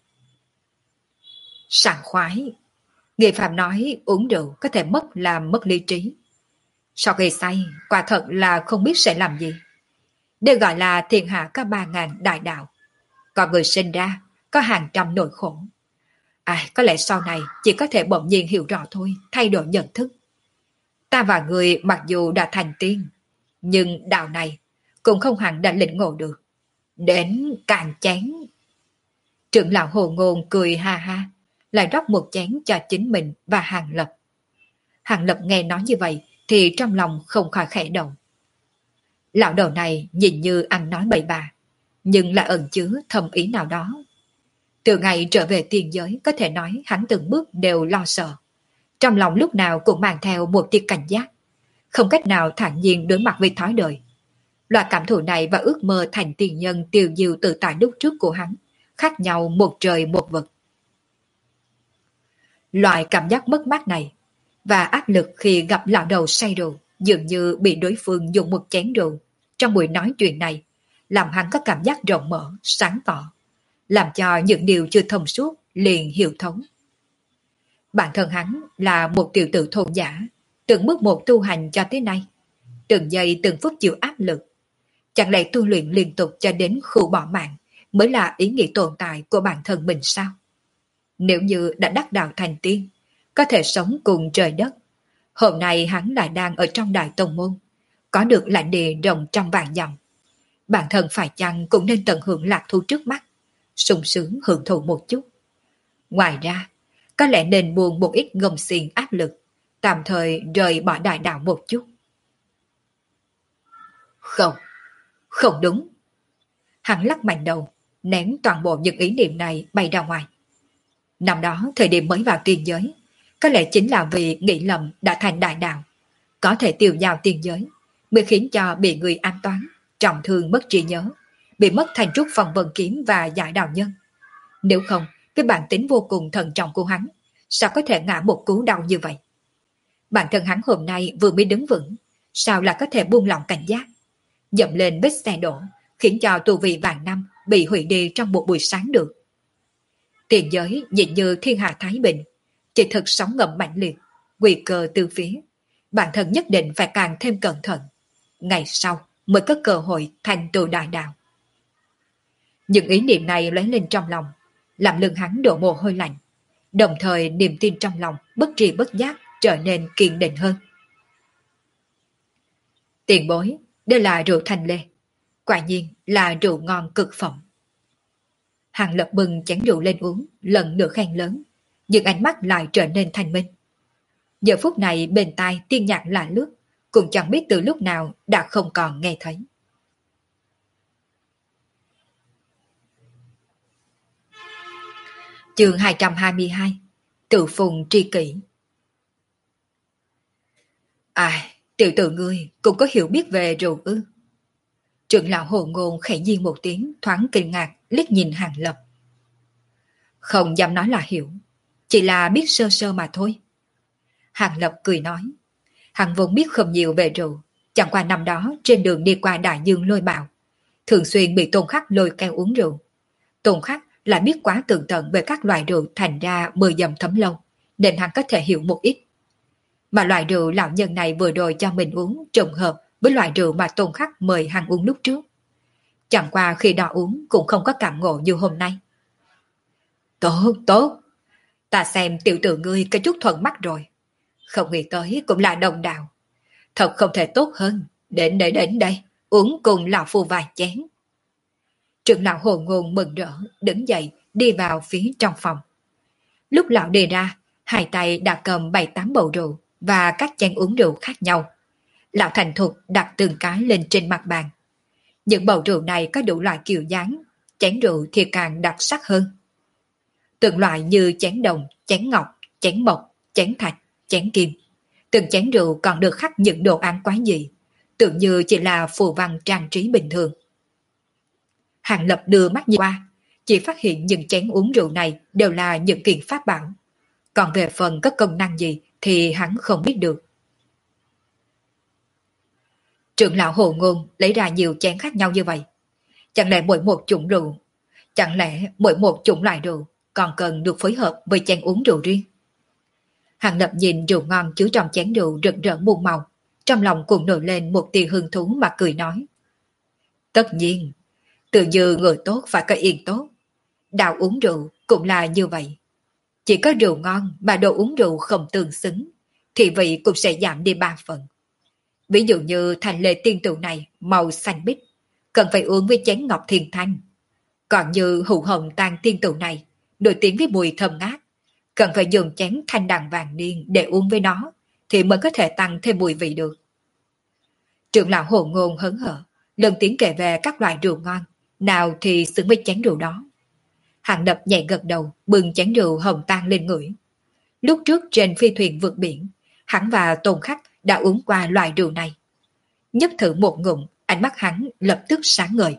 Sảng khoái. Người Phạm nói uống rượu có thể mất lý trí. Sau khi say, quả thật là không biết sẽ làm gì. Đây gọi là thiên hạ có 3.000 đại đạo. Còn người sinh ra có hàng trăm nỗi khổ. Có lẽ sau này chỉ có thể bỗng nhiên hiểu rõ thôi, thay đổi nhận thức. Ta và người mặc dù đã thành tiên, nhưng đạo này cũng không hẳn đã lĩnh ngộ được. Đến càng chén. Trưởng lão Hồ Ngôn cười ha ha, lại rót một chén cho chính mình và Hàng Lập. Hàng Lập nghe nói như vậy thì trong lòng không khỏi khẽ động. Lão đầu này nhìn như ăn nói bậy bạ, nhưng lại ẩn chứa thâm ý nào đó. Từ ngày trở về tiền giới có thể nói hắn từng bước đều lo sợ. Trong lòng lúc nào cũng mang theo một tia cảnh giác, không cách nào thản nhiên đối mặt với thói đời. Loại cảm thụ này và ước mơ thành tiền nhân tiêu diêu tự tại lúc trước của hắn khác nhau một trời một vực. Loại cảm giác mất mát này và áp lực khi gặp lão đầu say rượu dường như bị đối phương dùng một chén rượu trong buổi nói chuyện này làm hắn có cảm giác rộng mở, sáng tỏ, làm cho những điều chưa thông suốt liền hiểu thấu. Bản thân hắn là một tiểu tử thôn giả, từng bước một tu hành cho tới nay, từng giây từng phút chịu áp lực. Chẳng lẽ tu luyện liên tục cho đến khu bỏ mạng mới là ý nghĩa tồn tại của bản thân mình sao? Nếu như đã đắc đạo thành tiên, có thể sống cùng trời đất, hôm nay hắn lại đang ở trong đại tông môn, có được lãnh địa rộng trăm vạn dặm. Bản thân phải chăng cũng nên tận hưởng lạc thú trước mắt, sung sướng hưởng thụ một chút. Ngoài ra, có lẽ nên buông một ít gông xiềng áp lực, tạm thời rời bỏ đại đạo một chút. Không, không đúng. Hắn lắc mạnh đầu, ném toàn bộ những ý niệm này bay ra ngoài. Năm đó, thời điểm mới vào tiên giới, có lẽ chính là vì nghĩ lầm đã thành đại đạo, có thể tiêu dao tiên giới, mới khiến cho bị người an toán, trọng thương mất trí nhớ, bị mất thành trúc phần vân kiếm và giải đạo nhân. Nếu không, cái bản tính vô cùng thận trọng của hắn, sao có thể ngã một cú đau như vậy? Bản thân hắn hôm nay vừa mới đứng vững, sao lại có thể buông lỏng cảnh giác, dậm lên vết xe đổ, khiến cho tu vị vạn năm bị hủy đi trong một buổi sáng được. Tiền giới nhìn như thiên hạ thái bình, chỉ thực sóng ngầm mạnh liệt, nguy cơ từ phía. Bản thân nhất định phải càng thêm cẩn thận. Ngày sau mới có cơ hội thành tựu đại đạo. Những ý niệm này lóe lên trong lòng, làm lưng hắn đổ mồ hôi lạnh. Đồng thời niềm tin trong lòng bất tri bất giác trở nên kiên định hơn. Tiền bối, đây là rượu thanh lê. Quả nhiên là rượu ngon cực phẩm. Hàng Lập bừng chén rượu lên uống, lần nữa khen lớn, nhưng ánh mắt lại trở nên thanh minh. Giờ phút này bên tai tiên nhạc lạ lướt, cũng chẳng biết từ lúc nào đã không còn nghe thấy. Chương 222, Tự phùng tri kỷ. Ai, tiểu tử ngươi cũng có hiểu biết về rượu ư? Trưởng lão Hồ Ngôn khẽ nhiên một tiếng, thoáng kinh ngạc liếc nhìn Hàng Lập. Không dám nói là hiểu, chỉ là biết sơ sơ mà thôi. Hàng Lập cười nói, hắn vốn biết không nhiều về rượu, chẳng qua năm đó trên đường đi qua đại dương lôi bạo, thường xuyên bị Tôn Khắc lôi kéo uống rượu. Tôn Khắc lại biết quá tường tận về các loại rượu, thành ra 10 dặm thấm lâu, nên hắn có thể hiểu một ít. Mà loại rượu lão nhân này vừa rồi cho mình uống trùng hợp với loại rượu mà Tôn Khắc mời hắn uống lúc trước. Chẳng qua khi đó uống cũng không có cảm ngộ như hôm nay. Tốt, tốt. Ta xem tiểu tử ngươi có chút thuận mắt rồi. Không nghĩ tới cũng là đồng đạo. Thật không thể tốt hơn. Đến đây, uống cùng lão phu vài chén. Trưởng lão Hồ Ngôn mừng rỡ, đứng dậy, đi vào phía trong phòng. Lúc lão đi ra, hai tay đã cầm 7-8 bầu rượu và các chén uống rượu khác nhau. Lão thành thục đặt từng cái lên trên mặt bàn. Những bầu rượu này có đủ loại kiểu dáng, chén rượu thì càng đặc sắc hơn. Từng loại như chén đồng, chén ngọc, chén mộc, chén thạch, chén kim. Từng chén rượu còn được khắc những đồ án quái dị, tưởng như chỉ là phù văn trang trí bình thường. Hàng Lập đưa mắt nhìn qua, chỉ phát hiện những chén uống rượu này đều là những kiện pháp bảo. Còn về phần có công năng gì thì hắn không biết được. Trưởng lão Hồ Ngôn lấy ra nhiều chén khác nhau như vậy. Chẳng lẽ mỗi một chủng loại rượu còn cần được phối hợp với chén uống rượu riêng? Hàng Lập nhìn rượu ngon chứa trong chén rượu rực rỡ muôn màu, trong lòng cũng nổi lên một tia hứng thú mà cười nói. Tất nhiên, tự như người tốt phải có yên tốt. Đạo uống rượu cũng là như vậy. Chỉ có rượu ngon mà đồ uống rượu không tương xứng, thì vị cũng sẽ giảm đi 3 phần. Ví dụ như thành lệ tiên tử này màu xanh biếc, cần phải uống với chén ngọc thiên thanh. Còn như hữu hồng tàn tiên tử này, nổi tiếng với mùi thơm ngát, cần phải dùng chén thanh đằng vàng niên để uống với nó, thì mới có thể tăng thêm mùi vị được. Trưởng lão Hồ Ngôn hớn hở, lần tiếng kể về các loại rượu ngon, nào thì xứng với chén rượu đó. Hàng Lập nhẹ gật đầu, bưng chén rượu hồng tan lên ngửi. Lúc trước trên phi thuyền vượt biển, hắn và Tôn Khắc đã uống qua loại rượu này. Nhấp thử một ngụm, ánh mắt hắn lập tức sáng ngời.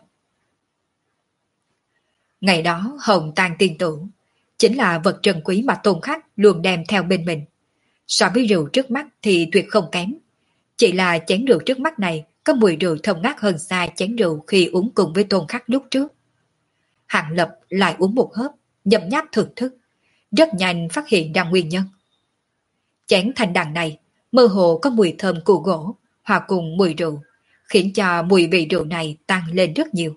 Ngày đó hồng tan tiên tử chính là vật trân quý mà Tôn Khắc luôn đem theo bên mình. So với rượu trước mắt thì tuyệt không kém. Chỉ là chén rượu trước mắt này có mùi rượu thơm ngát hơn xa chén rượu khi uống cùng với Tôn Khắc lúc trước. Hàng Lập lại uống một hớp, nhấm nháp thưởng thức, rất nhanh phát hiện ra nguyên nhân. Chén thanh đằng này mơ hồ có mùi thơm củ gỗ hòa cùng mùi rượu, khiến cho mùi vị rượu này tăng lên rất nhiều.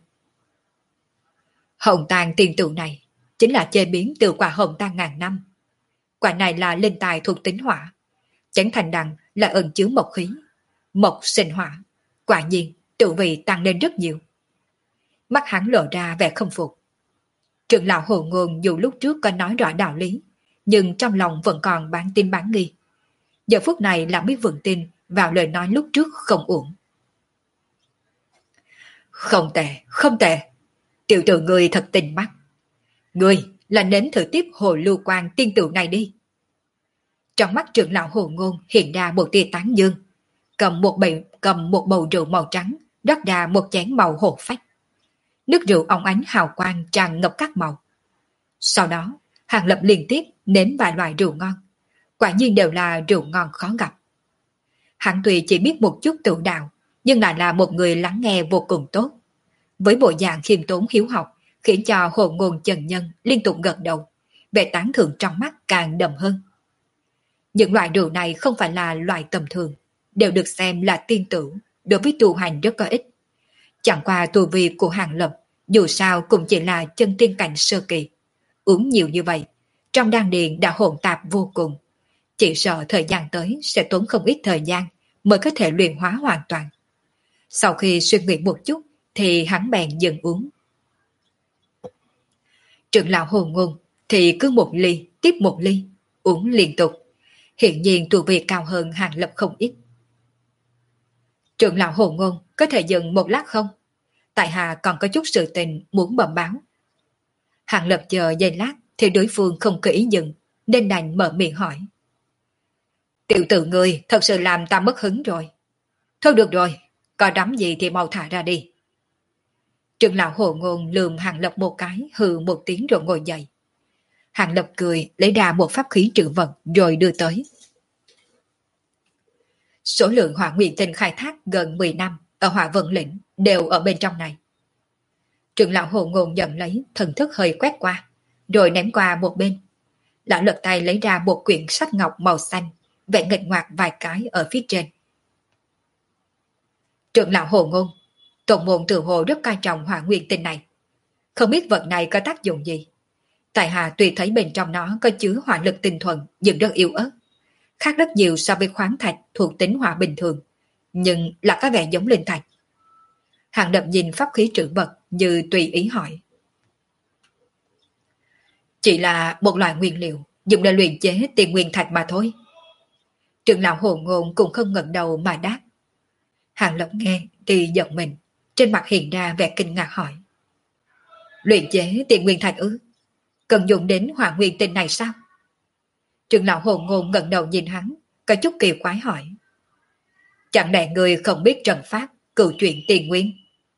Hồng tang tiên tử này chính là chế biến từ quả hồng tang ngàn năm. Quả này là linh tài thuộc tính hỏa. Chén thanh đằng là ẩn chứa mộc khí. Mộc sinh hỏa, quả nhiên tự vị tăng lên rất nhiều. Mắt hắn lộ ra vẻ không phục. Trưởng lão Hồ Ngôn dù lúc trước có nói rõ đạo lý, nhưng trong lòng vẫn còn bán tin bán nghi. Giờ phút này là mới vững tin vào lời nói lúc trước không uổng. Không tệ, không tệ. Tiểu tử ngươi thật tình mắt. Ngươi là nếm thử tiếp hồ lưu quan tiên tử này đi. Trong mắt trưởng lão Hồ Ngôn hiện ra một tia tán dương, cầm một bầu rượu màu trắng, rót ra một chén màu hồ phách. Nước rượu óng ánh hào quang tràn ngập các màu. Sau đó, Hàng Lập liên tiếp nếm vài loại rượu ngon. Quả nhiên đều là rượu ngon khó gặp. Hắn tuy chỉ biết một chút tự đạo, nhưng lại là một người lắng nghe vô cùng tốt. Với bộ dạng khiêm tốn hiếu học, khiến cho Hồ Ngôn chân nhân liên tục gật đầu, vẻ tán thưởng trong mắt càng đậm hơn. Những loại rượu này không phải là loại tầm thường, đều được xem là tiên tử, đối với tu hành rất có ích. Chẳng qua tu vi của Hàng Lập, dù sao cũng chỉ là chân tiên cảnh sơ kỳ. Uống nhiều như vậy, trong đan điền đã hỗn tạp vô cùng. Chỉ sợ thời gian tới sẽ tốn không ít thời gian mới có thể luyện hóa hoàn toàn. Sau khi suy nghĩ một chút thì hắn bèn dừng uống. Trưởng lão Hồ Ngôn thì cứ một ly tiếp một ly, uống liên tục. Hiện nhiên tu vi cao hơn Hàng Lập không ít. Trưởng lão Hồ Ngôn có thể dừng một lát không? Tại hạ còn có chút sự tình muốn bẩm báo. Hàng Lập chờ giây lát thì đối phương không có ý dừng, nên đành mở miệng hỏi. Tiểu tử ngươi thật sự làm ta mất hứng rồi. Thôi được rồi, có đắm gì thì mau thả ra đi. Trưởng lão Hồ Ngôn lườm Hàng Lập một cái, hừ một tiếng rồi ngồi dậy. Hàng Lập cười lấy ra một pháp khí trữ vật rồi đưa tới. Số lượng hỏa nguyên tinh khai thác gần 10 năm ở Hỏa Vận Lĩnh đều ở bên trong này. Trưởng lão Hồ Ngôn nhận lấy, thần thức hơi quét qua, rồi ném qua một bên. Lão lật tay lấy ra một quyển sách ngọc màu xanh, vẽ nghịch ngoạc vài cái ở phía trên. Trưởng lão Hồ Ngôn, tổng môn tự hồ rất coi trọng hỏa nguyên tinh này. Không biết vật này có tác dụng gì. Tại hạ tùy thấy bên trong nó có chứa hỏa lực tinh thuần, nhưng rất yếu ớt. Khác rất nhiều so với khoáng thạch thuộc tính hỏa bình thường, nhưng là có vẻ giống linh thạch. Hàng Lập nhìn pháp khí trữ vật như tùy ý hỏi. Chỉ là một loại nguyên liệu dùng để luyện chế tiền nguyên thạch mà thôi. Trưởng lão Hồ Ngôn cũng không ngẩng đầu mà đáp. Hàng Lập nghe thì giận mình, trên mặt hiện ra vẻ kinh ngạc hỏi. Luyện chế tiền nguyên thạch ư? Cần dùng đến hỏa nguyên tinh này sao? Trưởng lão Hồ Ngôn ngẩng đầu nhìn hắn, có chút kỳ quái hỏi. Chẳng lẽ người không biết trận pháp cửu chuyển tiền nguyên?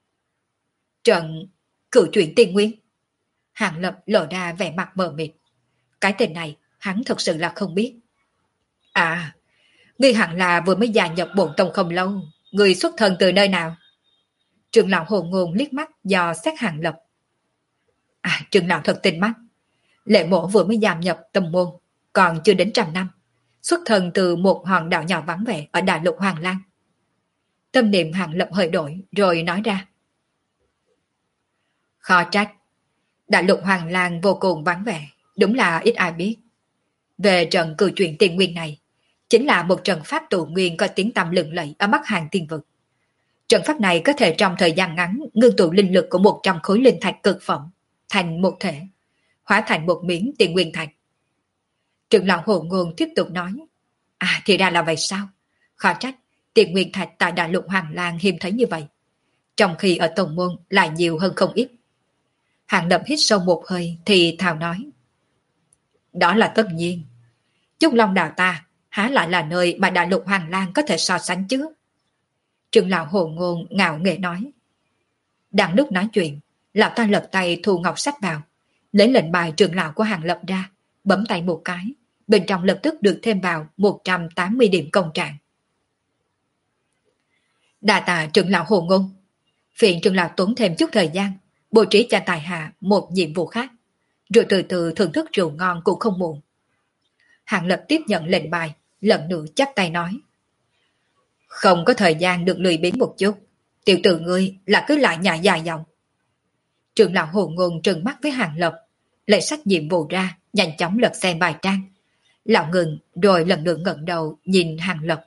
Cửu chuyển tiền nguyên? Hàng Lập lộ ra vẻ mặt mờ mịt. Cái tên này hắn thật sự là không biết. À, ngươi hẳn là vừa mới gia nhập bổn tông không lâu. Ngươi xuất thân từ nơi nào? Trưởng lão Hồ Ngôn liếc mắt dò xét Hàng Lập. À, trưởng lão thật tinh mắt. Lệ mổ vừa mới gia nhập tông môn, còn chưa đến 100 năm. Xuất thân từ một hòn đảo nhỏ vắng vẻ ở đại lục Hoàng Lan. Tâm niệm Hàng Lập hơi đổi rồi nói ra. Khó trách. Đại lục Hoàng Lan vô cùng vắng vẻ, đúng là ít ai biết. Về trận cử chuyển tiền nguyên này, chính là một trận pháp tụ nguyên có tiếng tăm lừng lẫy ở Bắc Hàng tiên vực. Trận pháp này có thể trong thời gian ngắn ngưng tụ linh lực của 100 khối linh thạch cực phẩm thành một thể, hóa thành một miếng tiền nguyên thạch. Trưởng lão Hồ Ngôn tiếp tục nói. À thì ra là vậy sao? Khó trách, tiền nguyên thạch tại đại lục Hoàng Lang hiếm thấy như vậy. Trong khi ở Tông Môn lại nhiều hơn không ít. Hàng Lập hít sâu một hơi thì thào nói. Đó là tất nhiên. Trúc Long Đào ta há lại là nơi mà đại lục Hoàng Lang có thể so sánh chứ? Trưởng lão Hồ Ngôn ngạo nghễ nói. Đang lúc nói chuyện, lão ta lật tay thu ngọc sách vào, lấy lệnh bài trưởng lão của Hàng Lập ra, bấm tay một cái, bên trong lập tức được thêm vào 180 điểm công trạng. Đà tạ trưởng lão Hồ Ngôn, phiền trưởng lão tốn thêm chút thời gian, bố trí cho tài hạ một nhiệm vụ khác, rồi từ từ thưởng thức rượu ngon cũng không muộn. Hàng Lập tiếp nhận lệnh bài, lần nữa chắp tay nói. Không có thời gian được lười biếng một chút, tiểu tử ngươi là cứ lại nhà dài dòng. Trưởng lão Hồ Ngôn trừng mắt với Hàng Lập, lấy sách nhiệm vụ ra, nhanh chóng lật xem bài trang. Lão ngừng rồi lần nữa ngẩng đầu nhìn Hàng Lập.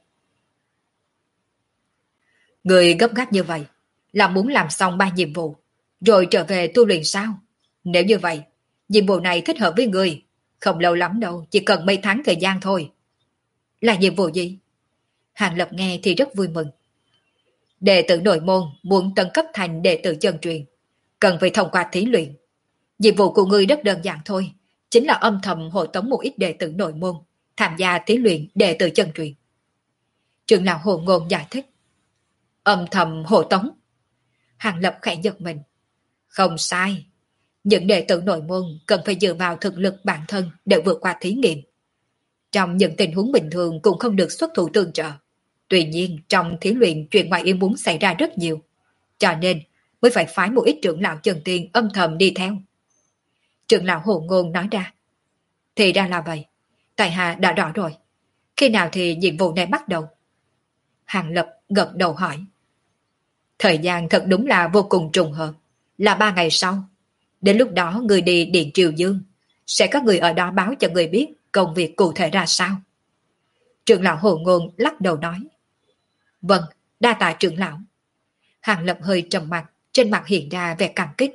Người gấp gáp như vậy là muốn làm xong 3 nhiệm vụ rồi trở về tu luyện sao? Nếu như vậy, nhiệm vụ này thích hợp với người, không lâu lắm đâu, chỉ cần mấy tháng thời gian thôi. Là nhiệm vụ gì? Hàng Lập nghe thì rất vui mừng. Đệ tử nội môn muốn tấn cấp thành đệ tử chân truyền, cần phải thông qua thí luyện. Nhiệm vụ của ngươi rất đơn giản thôi, chính là âm thầm hộ tống một ít đệ tử nội môn tham gia thí luyện đệ tử chân truyền. Trưởng lão Hồ Ngôn giải thích. Âm thầm hộ tống. Hàng Lập khẽ giật mình. Không sai. Những đệ tử nội môn cần phải dựa vào thực lực bản thân để vượt qua thí nghiệm. Trong những tình huống bình thường cũng không được xuất thủ tương trợ. Tuy nhiên trong thí luyện chuyện ngoài ý muốn xảy ra rất nhiều. Cho nên mới phải phái một ít trưởng lão chân tiên âm thầm đi theo. Trưởng lão Hồ Ngôn nói ra. Thì ra là vậy. Tại hạ đã rõ rồi. Khi nào thì nhiệm vụ này bắt đầu? Hàng Lập gật đầu hỏi. Thời gian thật đúng là vô cùng trùng hợp. Là 3 ngày sau. Đến lúc đó người đi Điện Triều Dương. Sẽ có người ở đó báo cho người biết công việc cụ thể ra sao. Trưởng lão Hồ Ngôn lắc đầu nói. Vâng, đa tạ trưởng lão. Hàng Lập hơi trầm mặt, trên mặt hiện ra vẻ cảm kích.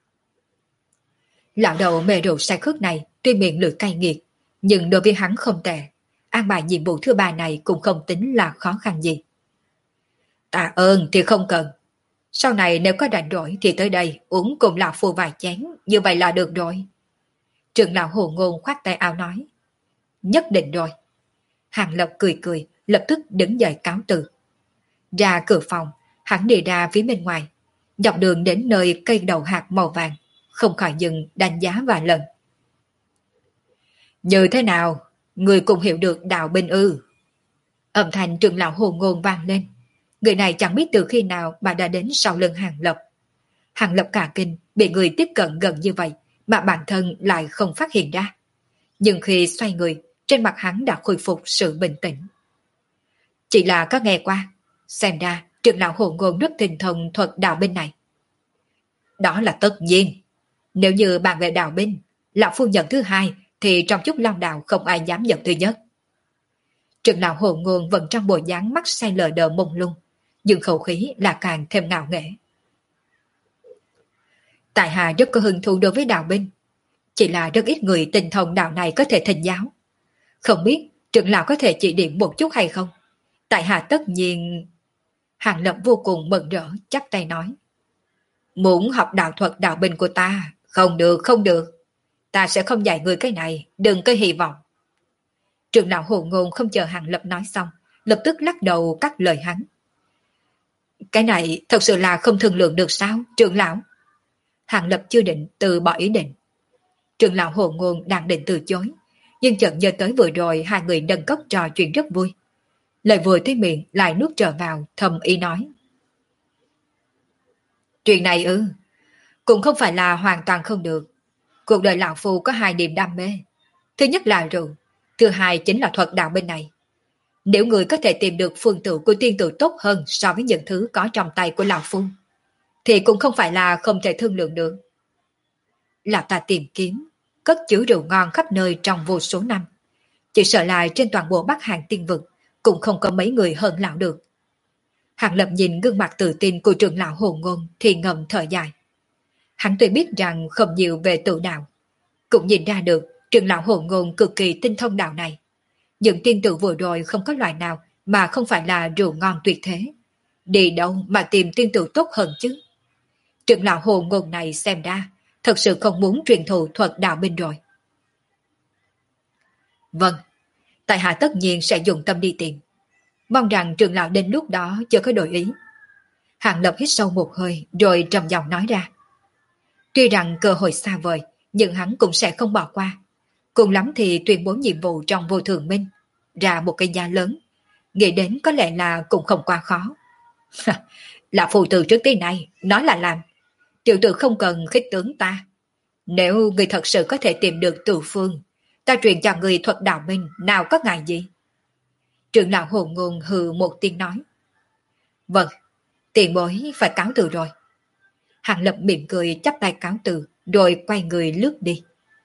Lão đầu mê rượu say khước này tuy miệng lưỡi cay nghiệt, nhưng đối với hắn không tệ. An bài nhiệm vụ thứ 3 này cũng không tính là khó khăn gì. Tạ ơn thì không cần. Sau này nếu có rảnh rỗi thì tới đây uống cùng lão phu vài chén, như vậy là được rồi. Trưởng lão Hồ Ngôn khoát tay áo nói. Nhất định rồi. Hàng Lập cười cười, lập tức đứng dậy cáo từ. Ra cửa phòng, hắn đi ra phía bên ngoài, dọc đường đến nơi cây đầu hạt màu vàng, không khỏi dừng đánh giá vài lần. Như thế nào, người cũng hiểu được đạo binh ư? Âm thanh trưởng lão Hồ Ngôn vang lên. Người này chẳng biết từ khi nào mà đã đến sau lưng Hàng Lập. Hàng Lập cả kinh, bị người tiếp cận gần như vậy mà bản thân lại không phát hiện ra. Nhưng khi xoay người, trên mặt hắn đã khôi phục sự bình tĩnh. Chỉ là có nghe qua, xem ra trưởng lão Hồ Ngôn rất tinh thông thuật đạo binh này. Đó là tất nhiên. Nếu như bàn về đạo binh, lão phu nhận thứ 2 thì trong Trúc Long Đạo không ai dám nhận thứ nhất. Trưởng lão Hồ Ngôn vẫn trong bộ dáng mắt say lờ đờ mông lung, nhưng khẩu khí là càng thêm ngạo nghễ. Tại hạ rất có hứng thú đối với đạo binh, chỉ là rất ít người tinh thông đạo này có thể thỉnh giáo. Không biết trưởng lão có thể chỉ điểm một chút hay không? Tại hạ tất nhiên... Hàng Lập vô cùng mừng rỡ, chắp tay nói. Muốn học đạo thuật đạo binh của ta, không được, không được. Ta sẽ không dạy người cái này, đừng có hy vọng. Trưởng lão Hồ Ngôn không chờ Hàng Lập nói xong, lập tức lắc đầu cắt lời hắn. Cái này thật sự là không thương lượng được sao, trưởng lão? Hàng Lập chưa định từ bỏ ý định. Trưởng lão Hồ Ngôn đang định từ chối, nhưng chợt nhớ tới vừa rồi hai người nâng cốc trò chuyện rất vui. Lời vừa tới miệng lại nuốt trở vào, thầm ý nói. Chuyện này cũng không phải là hoàn toàn không được. Cuộc đời lão phu có 2 niềm đam mê. Thứ nhất là rượu, thứ hai chính là thuật đạo bên này. Nếu người có thể tìm được phương tự của tiên tử tốt hơn so với những thứ có trong tay của lão phu, thì cũng không phải là không thể thương lượng được. Lão ta tìm kiếm, cất chứa rượu ngon khắp nơi trong vô số năm. Chỉ sợ là trên toàn bộ Bắc Hàng tiên vực cũng không có mấy người hơn lão được. Hàng Lập nhìn gương mặt tự tin của trưởng lão Hồ Ngôn thì ngầm thở dài. Hắn tuy biết rằng không nhiều về tự đạo, cũng nhìn ra được trưởng lão Hồ Ngôn cực kỳ tinh thông đạo này. Những tiên tử vừa rồi không có loại nào mà không phải là rượu ngon tuyệt thế. Đi đâu mà tìm tiên tử tốt hơn chứ? Trưởng lão hồ ngôn này xem ra thật sự không muốn truyền thụ thuật đạo binh rồi. Vâng, tại hạ tất nhiên sẽ dùng tâm đi tìm. Mong rằng trưởng lão đến lúc đó chưa có đổi ý. Hàng Lập hít sâu một hơi rồi trầm giọng nói ra. Tuy rằng cơ hội xa vời, nhưng hắn cũng sẽ không bỏ qua. Cùng lắm thì tuyên bố nhiệm vụ trong vô thường minh, ra một cái giá lớn. Nghĩ đến có lẽ là cũng không quá khó. Là phù từ trước tới nay, nói là làm. Tiểu tử không cần khích tướng ta. Nếu người thật sự có thể tìm được từ phương, ta truyền cho người thuật đạo minh nào có ngại gì. Trưởng lão hồ ngôn hừ một tiếng nói. Vâng, tiền bối phải cáo từ rồi. Hàng Lập mỉm cười chắp tay cáo từ, rồi quay người lướt đi.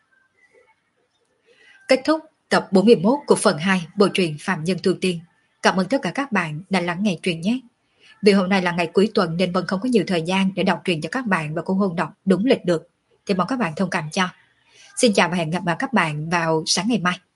Kết thúc tập 41 của phần 2 bộ truyện Phạm Nhân Tu Tiên. Cảm ơn tất cả các bạn đã lắng nghe truyện nhé. Vì hôm nay là ngày cuối tuần nên Vân không có nhiều thời gian để đọc truyện cho các bạn và cũng không đọc đúng lịch được, thì mong các bạn thông cảm cho. Xin chào và hẹn gặp lại các bạn vào sáng ngày mai.